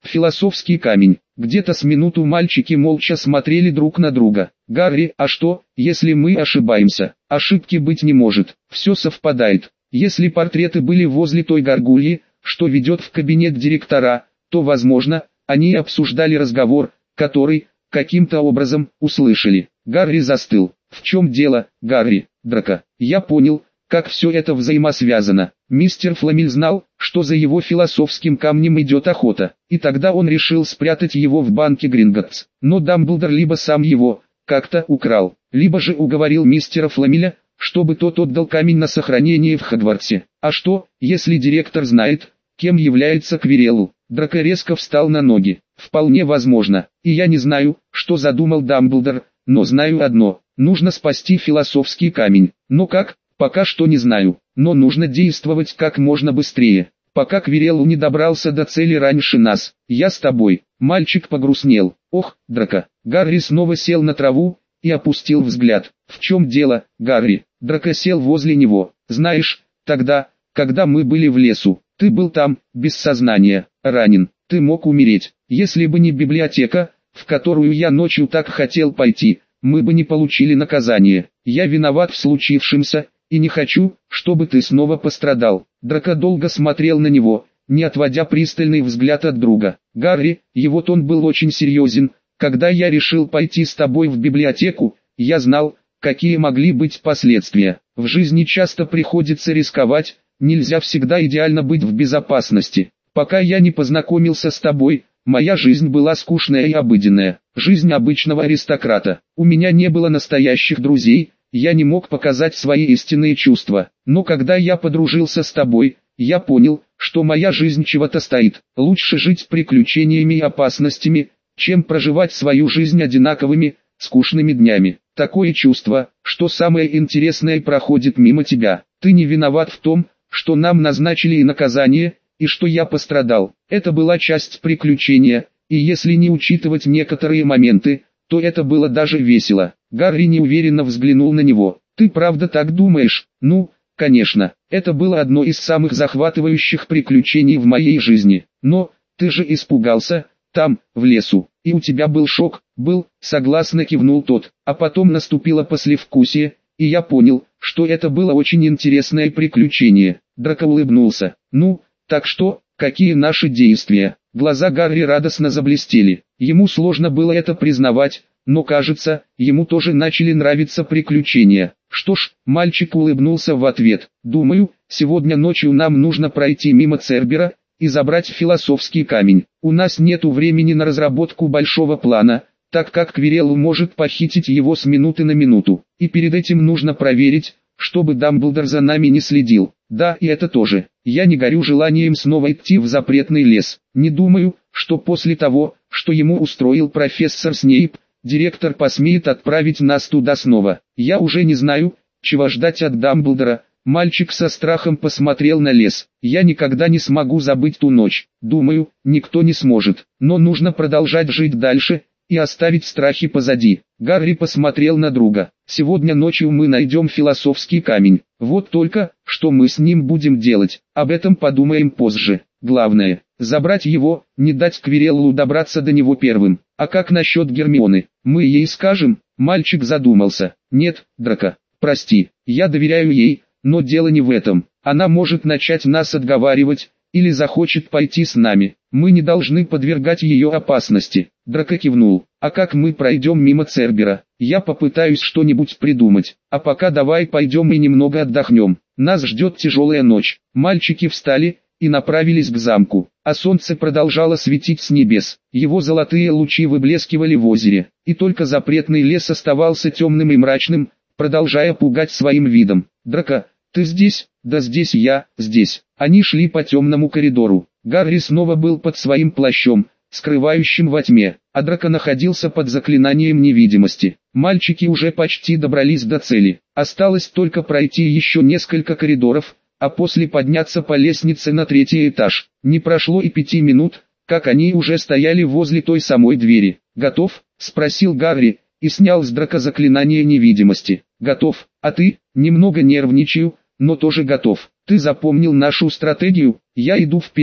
Философский камень. Где-то с минуту мальчики молча смотрели друг на друга. «Гарри, а что, если мы ошибаемся?» «Ошибки быть не может, все совпадает. Если портреты были возле той горгульи, что ведет в кабинет директора, то, возможно, они обсуждали разговор, который, каким-то образом, услышали». Гарри застыл. «В чем дело, Гарри?» «Драко, я понял, как все это взаимосвязано. Мистер Фламель знал, что за его философским камнем идет охота, и тогда он решил спрятать его в банке Гринготтс. Но Дамблдор либо сам его, как-то украл, либо же уговорил мистера Фламеля, чтобы тот отдал камень на сохранение в Хогвартсе. А что, если директор знает, кем является Квиррелл?» Драко резко встал на ноги. «Вполне возможно, и я не знаю, что задумал Дамблдор, но знаю одно, нужно спасти философский камень. Но как, пока что не знаю, но нужно действовать как можно быстрее, пока Квиррелл не добрался до цели раньше нас. Я с тобой». Мальчик погрустнел. «Ох, Драко». Гарри снова сел на траву и опустил взгляд. «В чем дело, Гарри?» Драко сел возле него. «Знаешь, тогда, когда мы были в лесу, ты был там, без сознания, ранен. Ты мог умереть. Если бы не библиотека, в которую я ночью так хотел пойти, мы бы не получили наказание. Я виноват в случившемся, и не хочу, чтобы ты снова пострадал». Драко долго смотрел на него, не отводя пристальный взгляд от друга. «Гарри», его тон был очень серьезен, «когда я решил пойти с тобой в библиотеку, я знал, какие могли быть последствия. В жизни часто приходится рисковать, нельзя всегда идеально быть в безопасности. Пока я не познакомился с тобой, моя жизнь была скучная и обыденная, жизнь обычного аристократа. У меня не было настоящих друзей, я не мог показать свои истинные чувства. Но когда я подружился с тобой, я понял, что моя жизнь чего-то стоит. Лучше жить приключениями и опасностями, чем проживать свою жизнь одинаковыми, скучными днями. Такое чувство, что самое интересное проходит мимо тебя. Ты не виноват в том, что нам назначили и наказание, и что я пострадал. Это была часть приключения, и если не учитывать некоторые моменты, то это было даже весело». Гарри неуверенно взглянул на него. «Ты правда так думаешь?» «Ну, конечно, это было одно из самых захватывающих приключений в моей жизни. Но, ты же испугался, там, в лесу, и у тебя был шок». «Был», согласно кивнул тот. «А потом наступило послевкусие, и я понял, что это было очень интересное приключение». Драко улыбнулся. «Ну, так что, какие наши действия?» Глаза Гарри радостно заблестели. Ему сложно было это признавать, но кажется, ему тоже начали нравиться приключения. «Что ж», мальчик улыбнулся в ответ, «думаю, сегодня ночью нам нужно пройти мимо Цербера и забрать философский камень. У нас нету времени на разработку большого плана, так как Квиррелл может похитить его с минуты на минуту. И перед этим нужно проверить, чтобы Дамблдор за нами не следил. Да, и это тоже. Я не горю желанием снова идти в запретный лес. Не думаю, что после того, что ему устроил профессор Снейп, директор посмеет отправить нас туда снова. Я уже не знаю, чего ждать от Дамблдора». Мальчик со страхом посмотрел на лес. «Я никогда не смогу забыть ту ночь. Думаю, никто не сможет. Но нужно продолжать жить дальше и оставить страхи позади». Гарри посмотрел на друга. «Сегодня ночью мы найдем философский камень. Вот только, что мы с ним будем делать, об этом подумаем позже. Главное, забрать его, не дать Квирреллу добраться до него первым. А как насчет Гермионы? Мы ей скажем?» Мальчик задумался. «Нет, Драко, прости, я доверяю ей, но дело не в этом. Она может начать нас отговаривать, или захочет пойти с нами. Мы не должны подвергать ее опасности». Драко кивнул. «А как мы пройдем мимо Цербера? Я попытаюсь что-нибудь придумать. А пока давай пойдем и немного отдохнем. Нас ждет тяжелая ночь». Мальчики встали и направились к замку, а солнце продолжало светить с небес. Его золотые лучи выблескивали в озере, и только запретный лес оставался темным и мрачным, продолжая пугать своим видом. «Драко, ты здесь?» «Да здесь я, здесь». Они шли по темному коридору. Гарри снова был под своим плащом, скрывающим во тьме, а Драко находился под заклинанием невидимости. Мальчики уже почти добрались до цели. Осталось только пройти еще несколько коридоров, а после подняться по лестнице на 3-й этаж. Не прошло и 5 минут, как они уже стояли возле той самой двери. «Готов?» — спросил Гарри, и снял с Драко заклинание невидимости. «Готов, а ты?» «Немного нервничаю, но тоже готов. Ты запомнил нашу стратегию?» «Я иду вперед,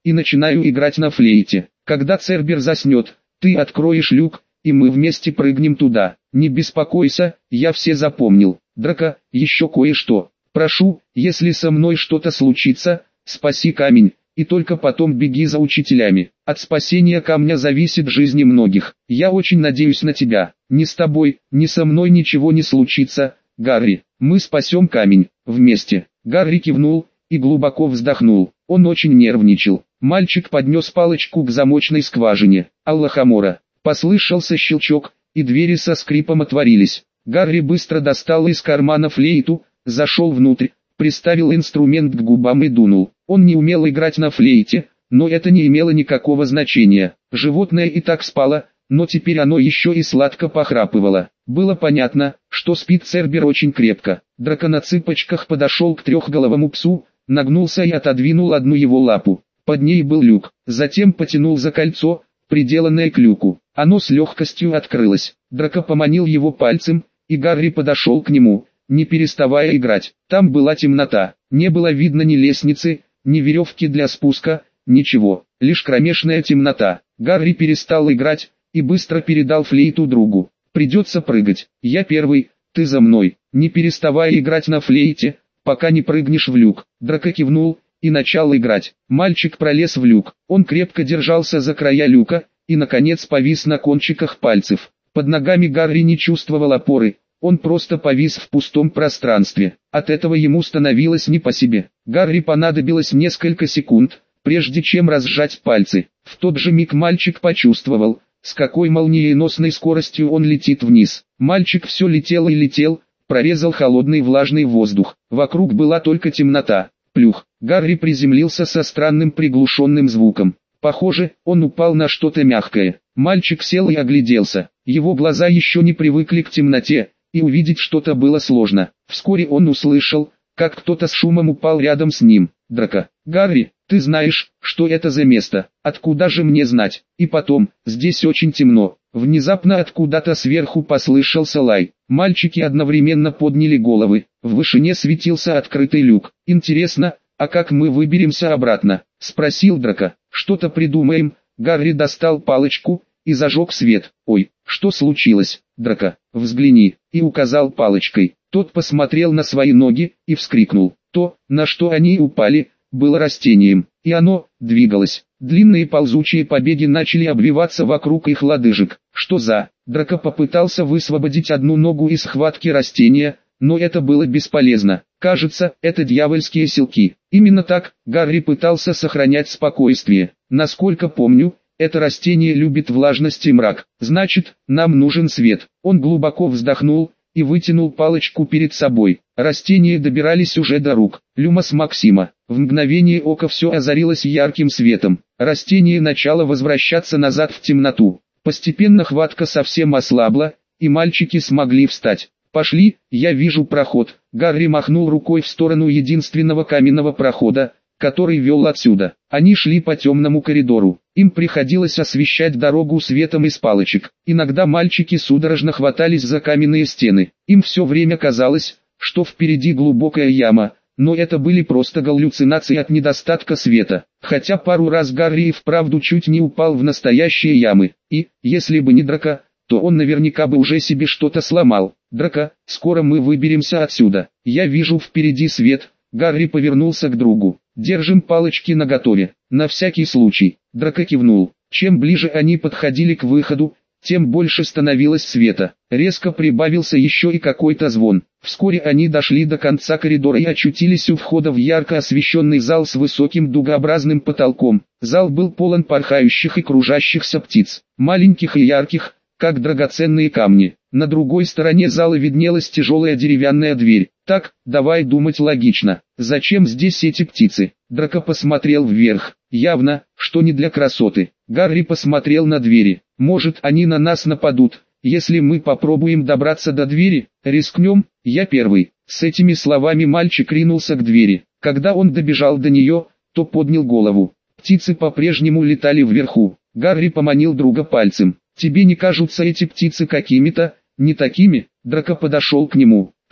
и начинаю играть на флейте. Когда Цербер заснет, ты откроешь люк, и мы вместе прыгнем туда. Не беспокойся, я все запомнил. Драко, еще кое-что. Прошу, если со мной что-то случится, спаси камень, и только потом беги за учителями. От спасения камня зависит жизни многих. Я очень надеюсь на тебя. Ни с тобой, ни со мной ничего не случится, Гарри. Мы спасем камень, вместе. Гарри кивнул и глубоко вздохнул. Он очень нервничал. Мальчик поднес палочку к замочной скважине. Аллахамора. Послышался щелчок, и двери со скрипом отворились. Гарри быстро достал из кармана флейту, зашел внутрь, приставил инструмент к губам и дунул. Он не умел играть на флейте, но это не имело никакого значения. Животное и так спало, но теперь оно еще и сладко похрапывало. Было понятно, что спит Цербер очень крепко. Драко на цыпочках подошел к трехголовому псу, нагнулся и отодвинул одну его лапу. Под ней был люк, затем потянул за кольцо, приделанное к люку. Оно с легкостью открылось. Драко поманил его пальцем, и Гарри подошел к нему, не переставая играть. Там была темнота, не было видно ни лестницы, ни веревки для спуска, ничего, лишь кромешная темнота. Гарри перестал играть и быстро передал флейту другу. «Придется прыгать, я первый, ты за мной, не переставая играть на флейте, пока не прыгнешь в люк». Драко кивнул и начал играть. Мальчик пролез в люк, он крепко держался за края люка и наконец повис на кончиках пальцев. Под ногами Гарри не чувствовал опоры, он просто повис в пустом пространстве. От этого ему становилось не по себе. Гарри понадобилось несколько секунд, прежде чем разжать пальцы. В тот же миг мальчик почувствовал, с какой молниеносной скоростью он летит вниз. Мальчик все летел и летел, прорезал холодный влажный воздух. Вокруг была только темнота. Плюх. Гарри приземлился со странным приглушенным звуком. Похоже, он упал на что-то мягкое. Мальчик сел и огляделся. Его глаза еще не привыкли к темноте, и увидеть что-то было сложно. Вскоре он услышал, как кто-то с шумом упал рядом с ним. «Драко, Гарри, ты знаешь, что это за место? Откуда же мне знать? И потом, здесь очень темно». Внезапно откуда-то сверху послышался лай. Мальчики одновременно подняли головы. В вышине светился открытый люк. «Интересно, а как мы выберемся обратно?» — спросил Драко. «Что-то придумаем». Гарри достал палочку и зажег свет. «Ой, что случилось, Драко? Взгляни», и указал палочкой. Тот посмотрел на свои ноги и вскрикнул. То, на что они упали, было растением, и оно двигалось. Длинные ползучие побеги начали обвиваться вокруг их лодыжек. «Что за...» Драко попытался высвободить одну ногу из схватки растения, но это было бесполезно. «Кажется, это дьявольские селки». Именно так Гарри пытался сохранять спокойствие. «Насколько помню, это растение любит влажность и мрак. Значит, нам нужен свет». Он глубоко вздохнул и вытянул палочку перед собой. Растения добирались уже до рук. Люмос Максима. В мгновение ока все озарилось ярким светом. Растение начало возвращаться назад в темноту. Постепенно хватка совсем ослабла, и мальчики смогли встать. «Пошли, я вижу проход». Гарри махнул рукой в сторону единственного каменного прохода, который вел отсюда. Они шли по темному коридору. Им приходилось освещать дорогу светом из палочек. Иногда мальчики судорожно хватались за каменные стены. Им все время казалось, что впереди глубокая яма, но это были просто галлюцинации от недостатка света. Хотя пару раз Гарри и вправду чуть не упал в настоящие ямы. И, если бы не Драко, то он наверняка бы уже себе что-то сломал. «Драко, скоро мы выберемся отсюда. Я вижу впереди свет». Гарри повернулся к другу. «Держим палочки наготове, на всякий случай». Драко кивнул. Чем ближе они подходили к выходу, тем больше становилось света. Резко прибавился еще и какой-то звон. Вскоре они дошли до конца коридора и очутились у входа в ярко освещенный зал с высоким дугообразным потолком. Зал был полон порхающих и кружащихся птиц, маленьких и ярких, как драгоценные камни. На другой стороне зала виднелась тяжелая деревянная дверь. «Так, давай думать логично. Зачем здесь эти птицы?» Драко посмотрел вверх. Явно, что не для красоты. Гарри посмотрел на двери. «Может, они на нас нападут, если мы попробуем добраться до двери? Рискнем, я первый». С этими словами мальчик ринулся к двери. Когда он добежал до нее, то поднял голову. Птицы по-прежнему летали вверху. Гарри поманил друга пальцем. «Тебе не кажутся эти птицы какими-то, не такими?» Драко подошел к нему.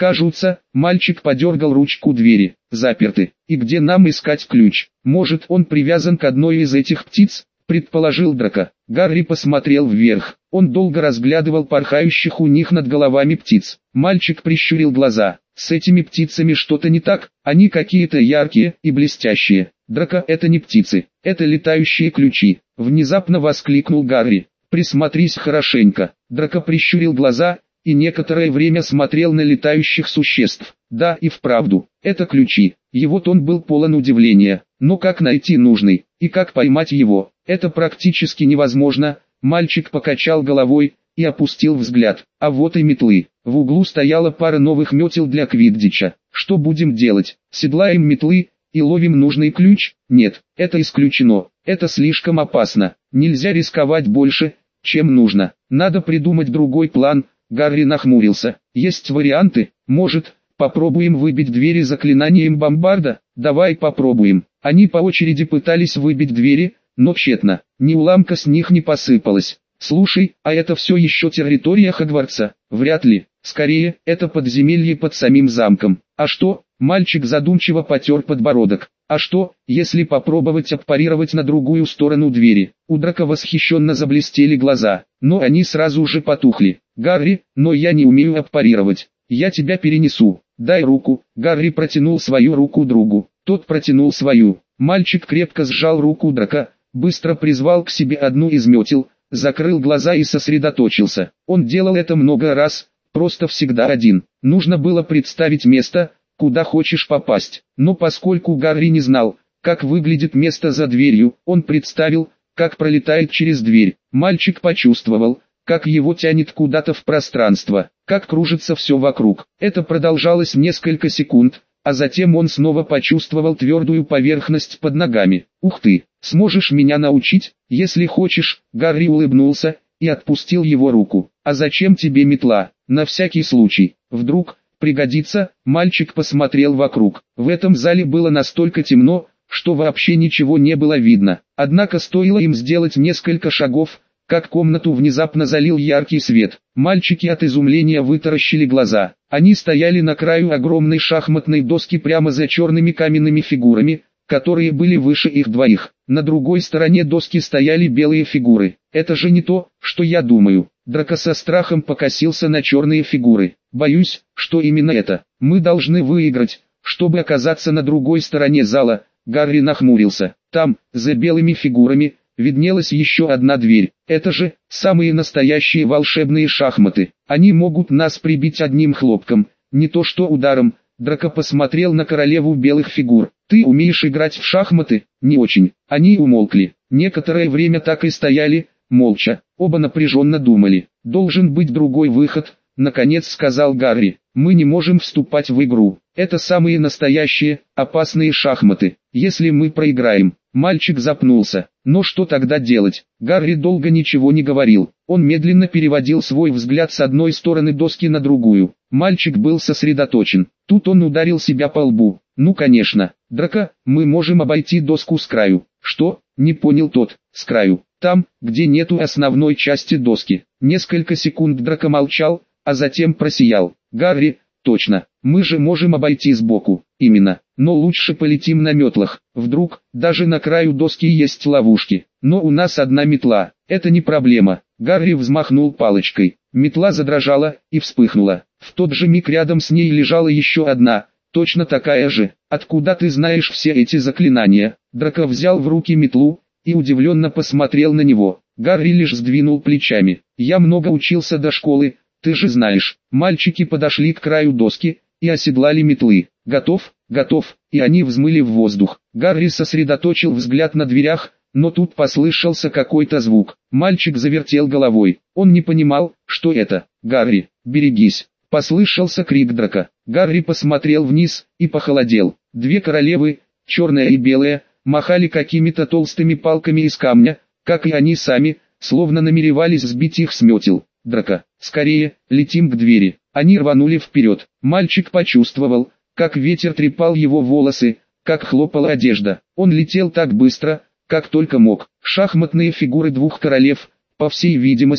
Кажется, мальчик подергал ручку двери. Заперты. И где нам искать ключ? Может, он привязан к одной из этих птиц? Предположил Драко. Гарри посмотрел вверх. Он долго разглядывал порхающих у них над головами птиц. Мальчик прищурил глаза. С этими птицами что-то не так, они какие-то яркие и блестящие. Драко, это не птицы, это летающие ключи. Внезапно воскликнул Гарри. Присмотрись хорошенько. Драко прищурил глаза и некоторое время смотрел на летающих существ. Да, и вправду, это ключи. Его тон был полон удивления. Но как найти нужный, и как поймать его, это практически невозможно. Мальчик покачал головой и опустил взгляд. А вот и метлы. В углу стояла пара новых метел для квиддича. Что будем делать? Седлаем метлы и ловим нужный ключ? Нет, это исключено. Это слишком опасно. Нельзя рисковать больше, чем нужно. Надо придумать другой план. Гарри нахмурился. Есть варианты? Может, попробуем выбить двери заклинанием бомбарда? Давай попробуем. Они по очереди пытались выбить двери, но тщетно. Ни уламка с них не посыпалось. Слушай, а это все еще территория Хогвартса? Вряд ли. Скорее, это подземелье под самим замком. А что? Мальчик задумчиво потер подбородок. А что, если попробовать аппарировать на другую сторону двери? У Драко восхищенно заблестели глаза, но они сразу же потухли. Гарри, но я не умею аппарировать. Я тебя перенесу. Дай руку. Гарри протянул свою руку другу. Тот протянул свою. Мальчик крепко сжал руку Драко, быстро призвал к себе одну из метел, закрыл глаза и сосредоточился. Он делал это много раз, просто всегда один. Нужно было представить место, куда хочешь попасть. Но поскольку Гарри не знал, как выглядит место за дверью, он представил, как пролетает через дверь. Мальчик почувствовал, как его тянет куда-то в пространство, как кружится все вокруг. Это продолжалось несколько секунд, а затем он снова почувствовал твердую поверхность под ногами. «Ух ты, сможешь меня научить, если хочешь?» Гарри улыбнулся и отпустил его руку. «А зачем тебе метла?» «На всякий случай. Вдруг пригодится». Мальчик посмотрел вокруг. В этом зале было настолько темно, что вообще ничего не было видно. Однако стоило им сделать несколько шагов, как комнату внезапно залил яркий свет. Мальчики от изумления вытаращили глаза. Они стояли на краю огромной шахматной доски прямо за черными каменными фигурами, которые были выше их двоих. На другой стороне доски стояли белые фигуры. «Это же не то, что я думаю». Драко со страхом покосился на черные фигуры. «Боюсь, что именно это. Мы должны выиграть, чтобы оказаться на другой стороне зала». Гарри нахмурился. Там, за белыми фигурами, виднелась еще одна дверь. Это же самые настоящие волшебные шахматы. Они могут нас прибить одним хлопком, не то что ударом. Драко посмотрел на королеву белых фигур. «Ты умеешь играть в шахматы?» «Не очень». Они умолкли. Некоторое время так и стояли, молча. Оба напряженно думали. «Должен быть другой выход», — наконец сказал Гарри. «Мы не можем вступать в игру. Это самые настоящие, опасные шахматы. Если мы проиграем...» Мальчик запнулся. Но что тогда делать? Гарри долго ничего не говорил. Он медленно переводил свой взгляд с одной стороны доски на другую. Мальчик был сосредоточен. Тут он ударил себя по лбу. «Ну конечно, Драко, мы можем обойти доску с краю». «Что?» — не понял тот. «С краю. Там, где нету основной части доски». Несколько секунд Драко молчал, а затем просиял. «Гарри, точно, мы же можем обойти сбоку». «Именно. Но лучше полетим на метлах. Вдруг, даже на краю доски есть ловушки. Но у нас одна метла. Это не проблема». Гарри взмахнул палочкой. Метла задрожала и вспыхнула. В тот же миг рядом с ней лежала еще одна, точно такая же. «Откуда ты знаешь все эти заклинания?» Драко взял в руки метлу и удивленно посмотрел на него. Гарри лишь сдвинул плечами. «Я много учился до школы, ты же знаешь». Мальчики подошли к краю доски и оседлали метлы. «Готов?» «Готов», и они взмыли в воздух. Гарри сосредоточил взгляд на дверях, но тут послышался какой-то звук. Мальчик завертел головой. Он не понимал, что это. «Гарри, берегись!» Послышался крик Драко. Гарри посмотрел вниз и похолодел. Две королевы, черная и белая, махали какими-то толстыми палками из камня, как и они сами, словно намеревались сбить их с метел. «Драко, скорее, летим к двери!» Они рванули вперед. Мальчик почувствовал, как ветер трепал его волосы, как хлопала одежда. Он летел так быстро, как только мог. Шахматные фигуры двух королев, по всей видимости,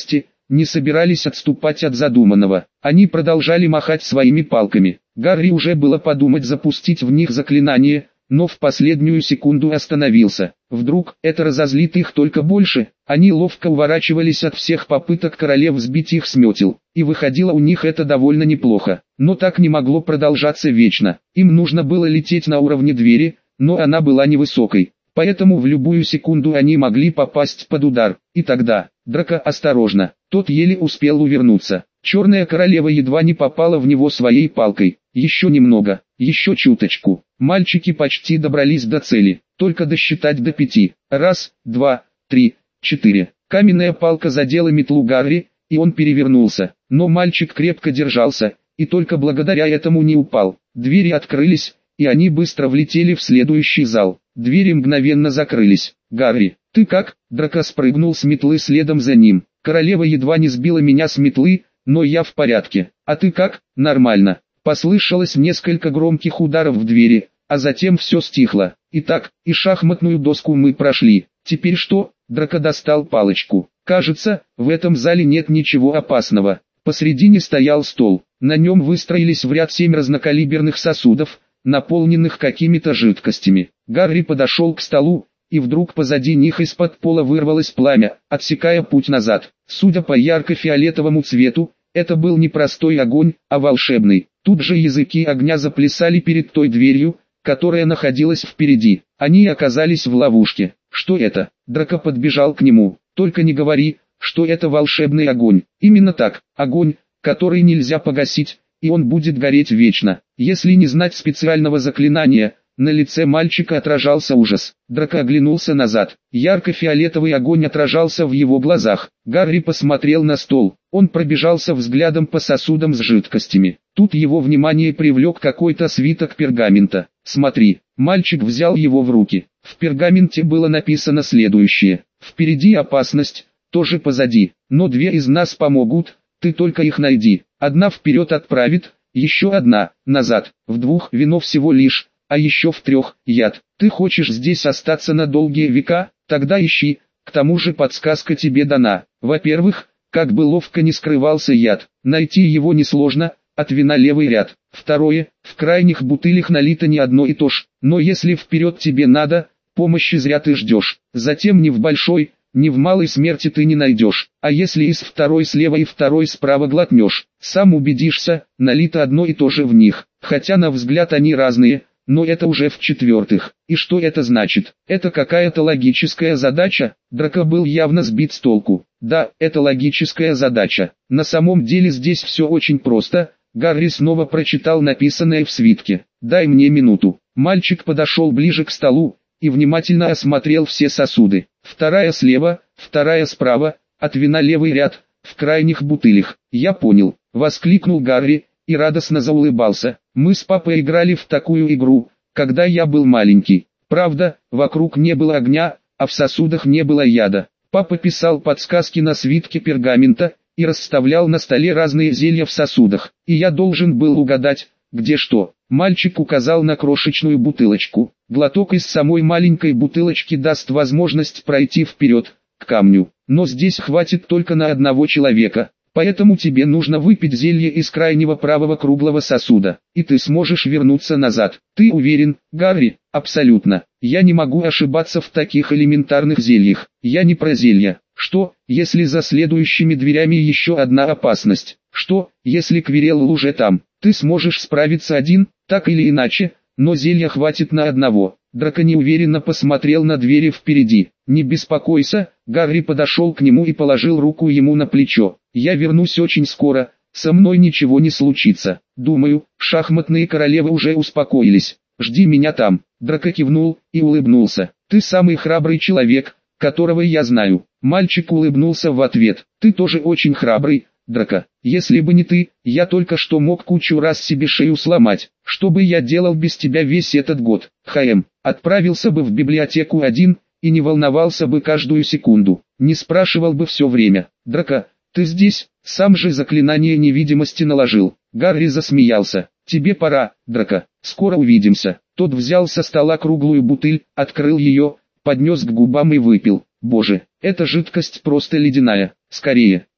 не собирались отступать от задуманного. Они продолжали махать своими палками. Гарри уже было подумать запустить в них заклинание, но в последнюю секунду остановился. Вдруг это разозлит их только больше. Они ловко уворачивались от всех попыток королев сбить их с метел, и выходило у них это довольно неплохо. Но так не могло продолжаться вечно. Им нужно было лететь на уровне двери, но она была невысокой, поэтому в любую секунду они могли попасть под удар. И тогда, Драко осторожно, тот еле успел увернуться. Черная королева едва не попала в него своей палкой. Еще немного, еще чуточку. Мальчики почти добрались до цели, только досчитать до 5. Раз, два, три, 4. Каменная палка задела метлу Гарри, и он перевернулся. Но мальчик крепко держался, и только благодаря этому не упал. Двери открылись, и они быстро влетели в следующий зал. Двери мгновенно закрылись. «Гарри, ты как?» Драко спрыгнул с метлы следом за ним. «Королева едва не сбила меня с метлы, но я в порядке. А ты как?» «Нормально». Послышалось несколько громких ударов в двери, а затем все стихло. «Итак, и шахматную доску мы прошли. Теперь что?» Драко достал палочку. «Кажется, в этом зале нет ничего опасного». Посредине стоял стол. На нем выстроились в ряд 7 разнокалиберных сосудов, наполненных какими-то жидкостями. Гарри подошел к столу, и вдруг позади них из-под пола вырвалось пламя, отсекая путь назад. Судя по ярко-фиолетовому цвету, это был не простой огонь, а волшебный. Тут же языки огня заплясали перед той дверью, которая находилась впереди. Они оказались в ловушке. «Что это?» Драко подбежал к нему. «Только не говори, что это волшебный огонь». «Именно так, огонь, который нельзя погасить, и он будет гореть вечно. Если не знать специального заклинания». На лице мальчика отражался ужас. Драко оглянулся назад. Ярко-фиолетовый огонь отражался в его глазах. Гарри посмотрел на стол. Он пробежался взглядом по сосудам с жидкостями. Тут его внимание привлек какой-то свиток пергамента. «Смотри». Мальчик взял его в руки. В пергаменте было написано следующее. «Впереди опасность, тоже позади. Но 2 из нас помогут, ты только их найди. Одна вперед отправит, еще одна назад. В 2 вино всего лишь. А еще в 3 яд. Ты хочешь здесь остаться на долгие века? Тогда ищи. К тому же подсказка тебе дана. Во-первых, как бы ловко не скрывался яд, найти его несложно, от вина левый ряд. Второе, в крайних бутылях налито не одно и то ж. Но если вперед тебе надо, помощи зря ты ждешь. Затем ни в большой, ни в малой смерти ты не найдешь. А если из 2 слева и 2 справа глотнешь, сам убедишься, налито одно и то же в них. Хотя на взгляд они разные. Но это уже в-4. И что это значит? Это какая-то логическая задача? Драко был явно сбит с толку. Да, это логическая задача. На самом деле здесь все очень просто. Гарри снова прочитал написанное в свитке. «Дай мне минуту». Мальчик подошел ближе к столу и внимательно осмотрел все сосуды. 2 слева, 2 справа, от вина левый ряд, в крайних бутылях. «Я понял», — воскликнул Гарри и радостно заулыбался. «Мы с папой играли в такую игру, когда я был маленький. Правда, вокруг не было огня, а в сосудах не было яда. Папа писал подсказки на свитке пергамента и расставлял на столе разные зелья в сосудах. И я должен был угадать, где что». Мальчик указал на крошечную бутылочку. «Глоток из самой маленькой бутылочки даст возможность пройти вперед, к камню. Но здесь хватит только на одного человека. Поэтому тебе нужно выпить зелье из крайнего правого круглого сосуда, и ты сможешь вернуться назад». «Ты уверен, Гарри?» «Абсолютно. Я не могу ошибаться в таких элементарных зельях. Я не про зелья». «Что, если за следующими дверями еще одна опасность? Что, если Квирелл уже там? Ты сможешь справиться один, так или иначе, но зелья хватит на одного». Драко неуверенно посмотрел на двери впереди. «Не беспокойся», Гарри подошел к нему и положил руку ему на плечо. «Я вернусь очень скоро, со мной ничего не случится. Думаю, шахматные королевы уже успокоились. Жди меня там». Драко кивнул и улыбнулся. «Ты самый храбрый человек, которого я знаю». Мальчик улыбнулся в ответ. «Ты тоже очень храбрый, Драко. Если бы не ты, я только что мог кучу раз себе шею сломать. Что бы я делал без тебя весь этот год? Отправился бы в библиотеку один, и не волновался бы каждую секунду. Не спрашивал бы все время. Драко, ты здесь? Сам же заклинание невидимости наложил». Гарри засмеялся. «Тебе пора, Драко. Скоро увидимся». Тот взял со стола круглую бутыль, открыл ее, поднес к губам и выпил. «Боже, эта жидкость просто ледяная. Скорее,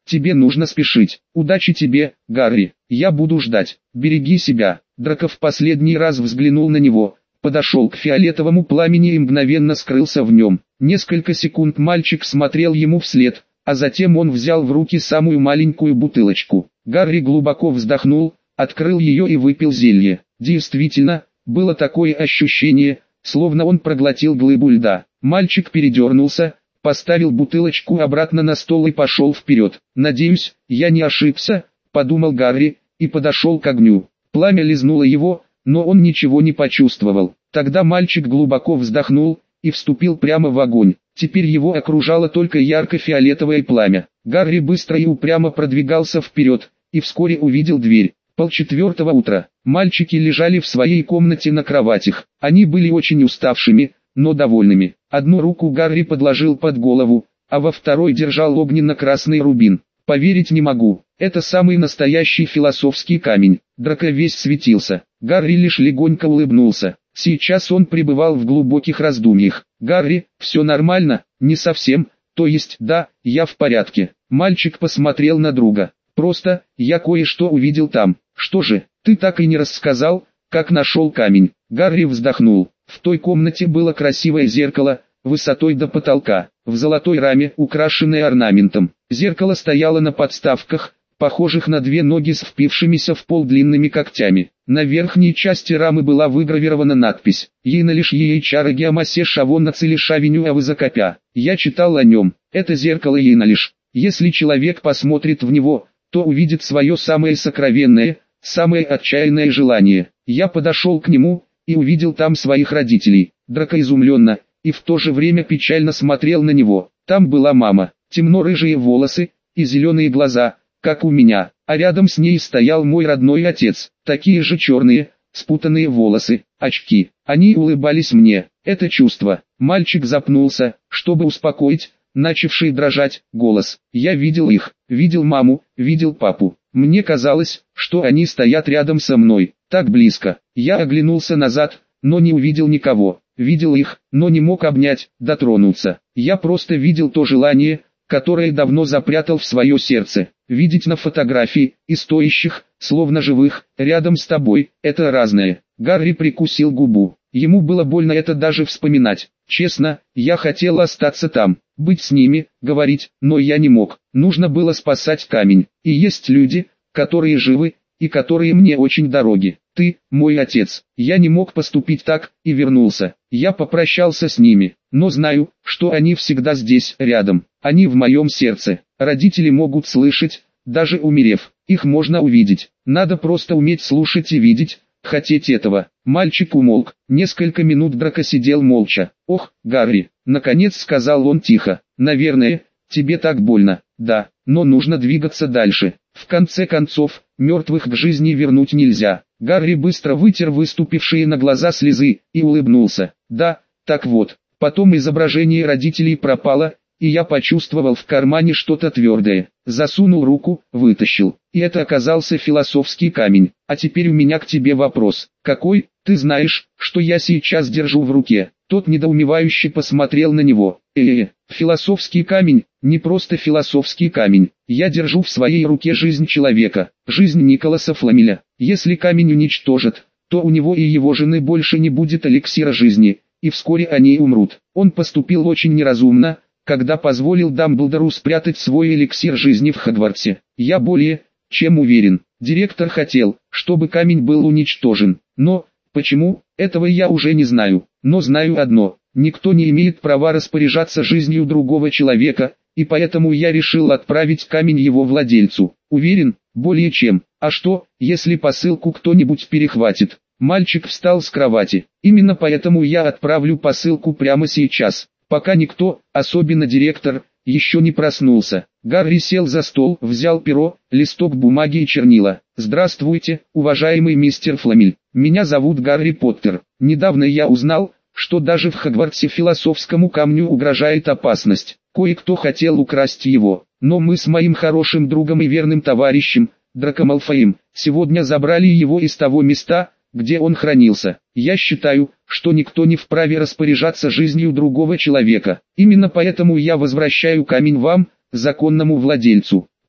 тебе нужно спешить. Удачи тебе, Гарри, я буду ждать. Береги себя. Драко в последний раз взглянул на него, подошел к фиолетовому пламени и мгновенно скрылся в нем. Несколько секунд мальчик смотрел ему вслед, а затем он взял в руки самую маленькую бутылочку. Гарри глубоко вздохнул, открыл ее и выпил зелье. Действительно, было такое ощущение, словно он проглотил глыбу льда. Мальчик передернулся, поставил бутылочку обратно на стол и пошел вперед. «Надеюсь, я не ошибся», — подумал Гарри, и подошел к огню. Пламя лизнуло его, но он ничего не почувствовал. Тогда мальчик глубоко вздохнул и вступил прямо в огонь. Теперь его окружало только ярко-фиолетовое пламя. Гарри быстро и упрямо продвигался вперед, и вскоре увидел дверь. 3:30 утра. Мальчики лежали в своей комнате на кроватях. Они были очень уставшими, но довольными. Одну руку Гарри подложил под голову, а во второй держал огненно-красный рубин. «Поверить не могу, это самый настоящий философский камень». Драко весь светился. Гарри лишь легонько улыбнулся. Сейчас он пребывал в глубоких раздумьях. «Гарри, все нормально?» «Не совсем, то есть да, я в порядке». Мальчик посмотрел на друга. «Просто, я кое-что увидел там». «Что же, ты так и не рассказал, как нашел камень?» Гарри вздохнул. В той комнате было красивое зеркало, высотой до потолка, в золотой раме, украшенной орнаментом. Зеркало стояло на подставках, похожих на две ноги с впившимися в пол длинными когтями. На верхней части рамы была выгравирована надпись «Ейна лишь ей чара геомасе шавона целишавеню авызакопя». Я читал о нем. Это зеркало Ейна лишь. Если человек посмотрит в него, то увидит свое самое сокровенное, самое отчаянное желание. Я подошел к нему и увидел там своих родителей. Драко изумленно и в то же время печально смотрел на него. Там была мама, темно-рыжие волосы и зеленые глаза, как у меня, а рядом с ней стоял мой родной отец, такие же черные, спутанные волосы, очки. Они улыбались мне. Это чувство. Мальчик запнулся, чтобы успокоить начавший дрожать голос. Я видел их, видел маму, видел папу. Мне казалось, что они стоят рядом со мной, так близко. Я оглянулся назад, но не увидел никого. Видел их, но не мог обнять, дотронуться. Я просто видел то желание, которое давно запрятал в свое сердце. Видеть на фотографии, и стоящих, словно живых, рядом с тобой, это разное. Гарри прикусил губу. Ему было больно это даже вспоминать. Честно, я хотел остаться там, быть с ними, говорить, но я не мог. Нужно было спасать камень. И есть люди, которые живы, и которые мне очень дороги. Ты, мой отец. Я не мог поступить так, и вернулся. Я попрощался с ними, но знаю, что они всегда здесь, рядом. Они в моем сердце. Родители могут слышать, даже умерев. Их можно увидеть. Надо просто уметь слушать и видеть, хотеть этого. Мальчик умолк. Несколько минут Драко сидел молча. «Ох, Гарри», наконец сказал он тихо. «Наверное, тебе так больно». «Да, но нужно двигаться дальше. В конце концов, мертвых к жизни вернуть нельзя». Гарри быстро вытер выступившие на глаза слезы и улыбнулся. «Да, так вот, потом изображение родителей пропало, и я почувствовал в кармане что-то твердое. Засунул руку, вытащил. И это оказался философский камень. А теперь у меня к тебе вопрос. Какой? Ты знаешь, что я сейчас держу в руке?» Тот недоумевающе посмотрел на него. Философский камень, не просто философский камень. Я держу в своей руке жизнь человека, жизнь Николаса Фламеля. Если камень уничтожат, то у него и его жены больше не будет эликсира жизни, и вскоре они умрут. Он поступил очень неразумно, когда позволил Дамблдору спрятать свой эликсир жизни в Хогвартсе. Я более чем уверен, директор хотел, чтобы камень был уничтожен. Но, почему, этого я уже не знаю. Но знаю одно, никто не имеет права распоряжаться жизнью другого человека, и поэтому я решил отправить камень его владельцу. Уверен, более чем. А что, если посылку кто-нибудь перехватит? Мальчик встал с кровати. Именно поэтому я отправлю посылку прямо сейчас, пока никто, особенно директор, еще не проснулся. Гарри сел за стол, взял перо, листок бумаги и чернила. «Здравствуйте, уважаемый мистер Фламель. Меня зовут Гарри Поттер. Недавно я узнал, что даже в Хогвартсе философскому камню угрожает опасность. Кое-кто хотел украсть его, но мы с моим хорошим другом и верным товарищем, Драко Малфоем, сегодня забрали его из того места, где он хранился. Я считаю, что никто не вправе распоряжаться жизнью другого человека. Именно поэтому я возвращаю камень вам, законному владельцу.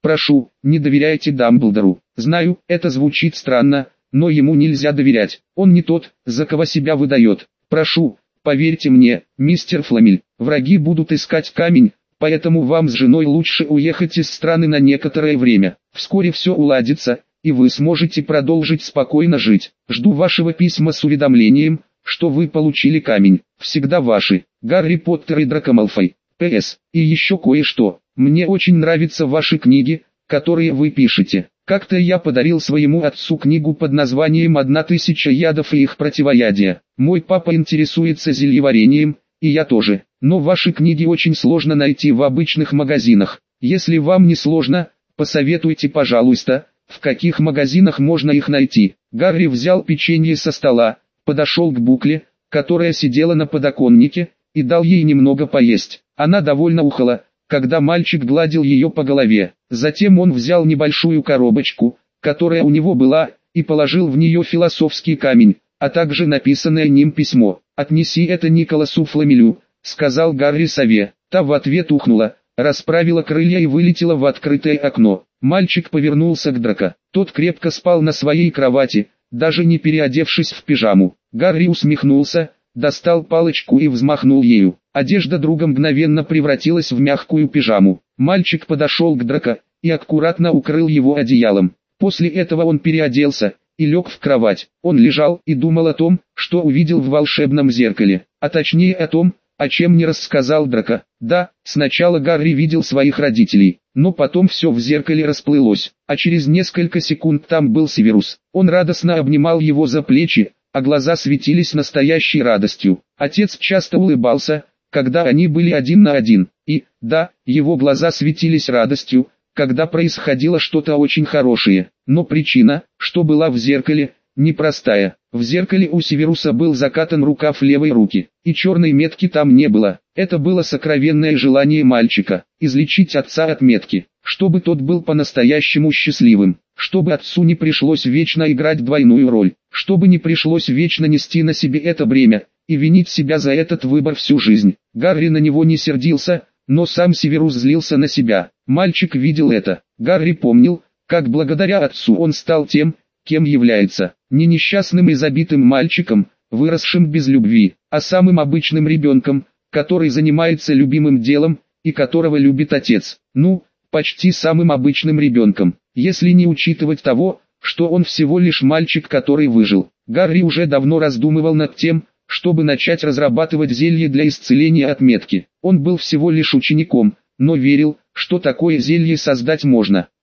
Прошу, не доверяйте Дамблдору. Знаю, это звучит странно, но ему нельзя доверять. Он не тот, за кого себя выдает. Прошу, поверьте мне, мистер Фламель, враги будут искать камень, поэтому вам с женой лучше уехать из страны на некоторое время. Вскоре все уладится, и вы сможете продолжить спокойно жить. Жду вашего письма с уведомлением, что вы получили камень. Всегда ваши, Гарри Поттер и Драко Малфой. П.С. И еще кое-что. Мне очень нравятся ваши книги, которые вы пишете. Как-то я подарил своему отцу книгу под названием «1000 ядов и их противоядия». Мой папа интересуется зельеварением, и я тоже. Но ваши книги очень сложно найти в обычных магазинах. Если вам не сложно, посоветуйте, пожалуйста, в каких магазинах можно их найти. Гарри взял печенье со стола, подошел к Букле, которая сидела на подоконнике, и дал ей немного поесть. Она довольно ухала, когда мальчик гладил ее по голове. Затем он взял небольшую коробочку, которая у него была, и положил в нее философский камень, а также написанное ним письмо. «Отнеси это Николасу Фламелю», — сказал Гарри сове. Та в ответ ухнула, расправила крылья и вылетела в открытое окно. Мальчик повернулся к Драко. Тот крепко спал на своей кровати, даже не переодевшись в пижаму. Гарри усмехнулся, достал палочку и взмахнул ею. Одежда друга мгновенно превратилась в мягкую пижаму. Мальчик подошел к Драко и аккуратно укрыл его одеялом. После этого он переоделся и лег в кровать. Он лежал и думал о том, что увидел в волшебном зеркале, а точнее о том, о чем не рассказал Драко. Да, сначала Гарри видел своих родителей, но потом все в зеркале расплылось, а через несколько секунд там был Северус. Он радостно обнимал его за плечи, а глаза светились настоящей радостью. Отец часто улыбался, когда они были один на один, и, да, его глаза светились радостью, когда происходило что-то очень хорошее. Но причина, что была в зеркале, непростая. В зеркале у Северуса был закатан рукав левой руки, и черной метки там не было. Это было сокровенное желание мальчика – излечить отца от метки, чтобы тот был по-настоящему счастливым, чтобы отцу не пришлось вечно играть двойную роль, чтобы не пришлось вечно нести на себе это бремя и винить себя за этот выбор всю жизнь. Гарри на него не сердился, но сам Северус злился на себя. Мальчик видел это. Гарри помнил, как благодаря отцу он стал тем, кем является. Не несчастным и забитым мальчиком, выросшим без любви, а самым обычным ребенком, который занимается любимым делом, и которого любит отец. Ну, почти самым обычным ребенком, если не учитывать того, что он всего лишь мальчик, который выжил. Гарри уже давно раздумывал над тем, чтобы начать разрабатывать зелье для исцеления от метки. Он был всего лишь учеником, но верил, что такое зелье создать можно.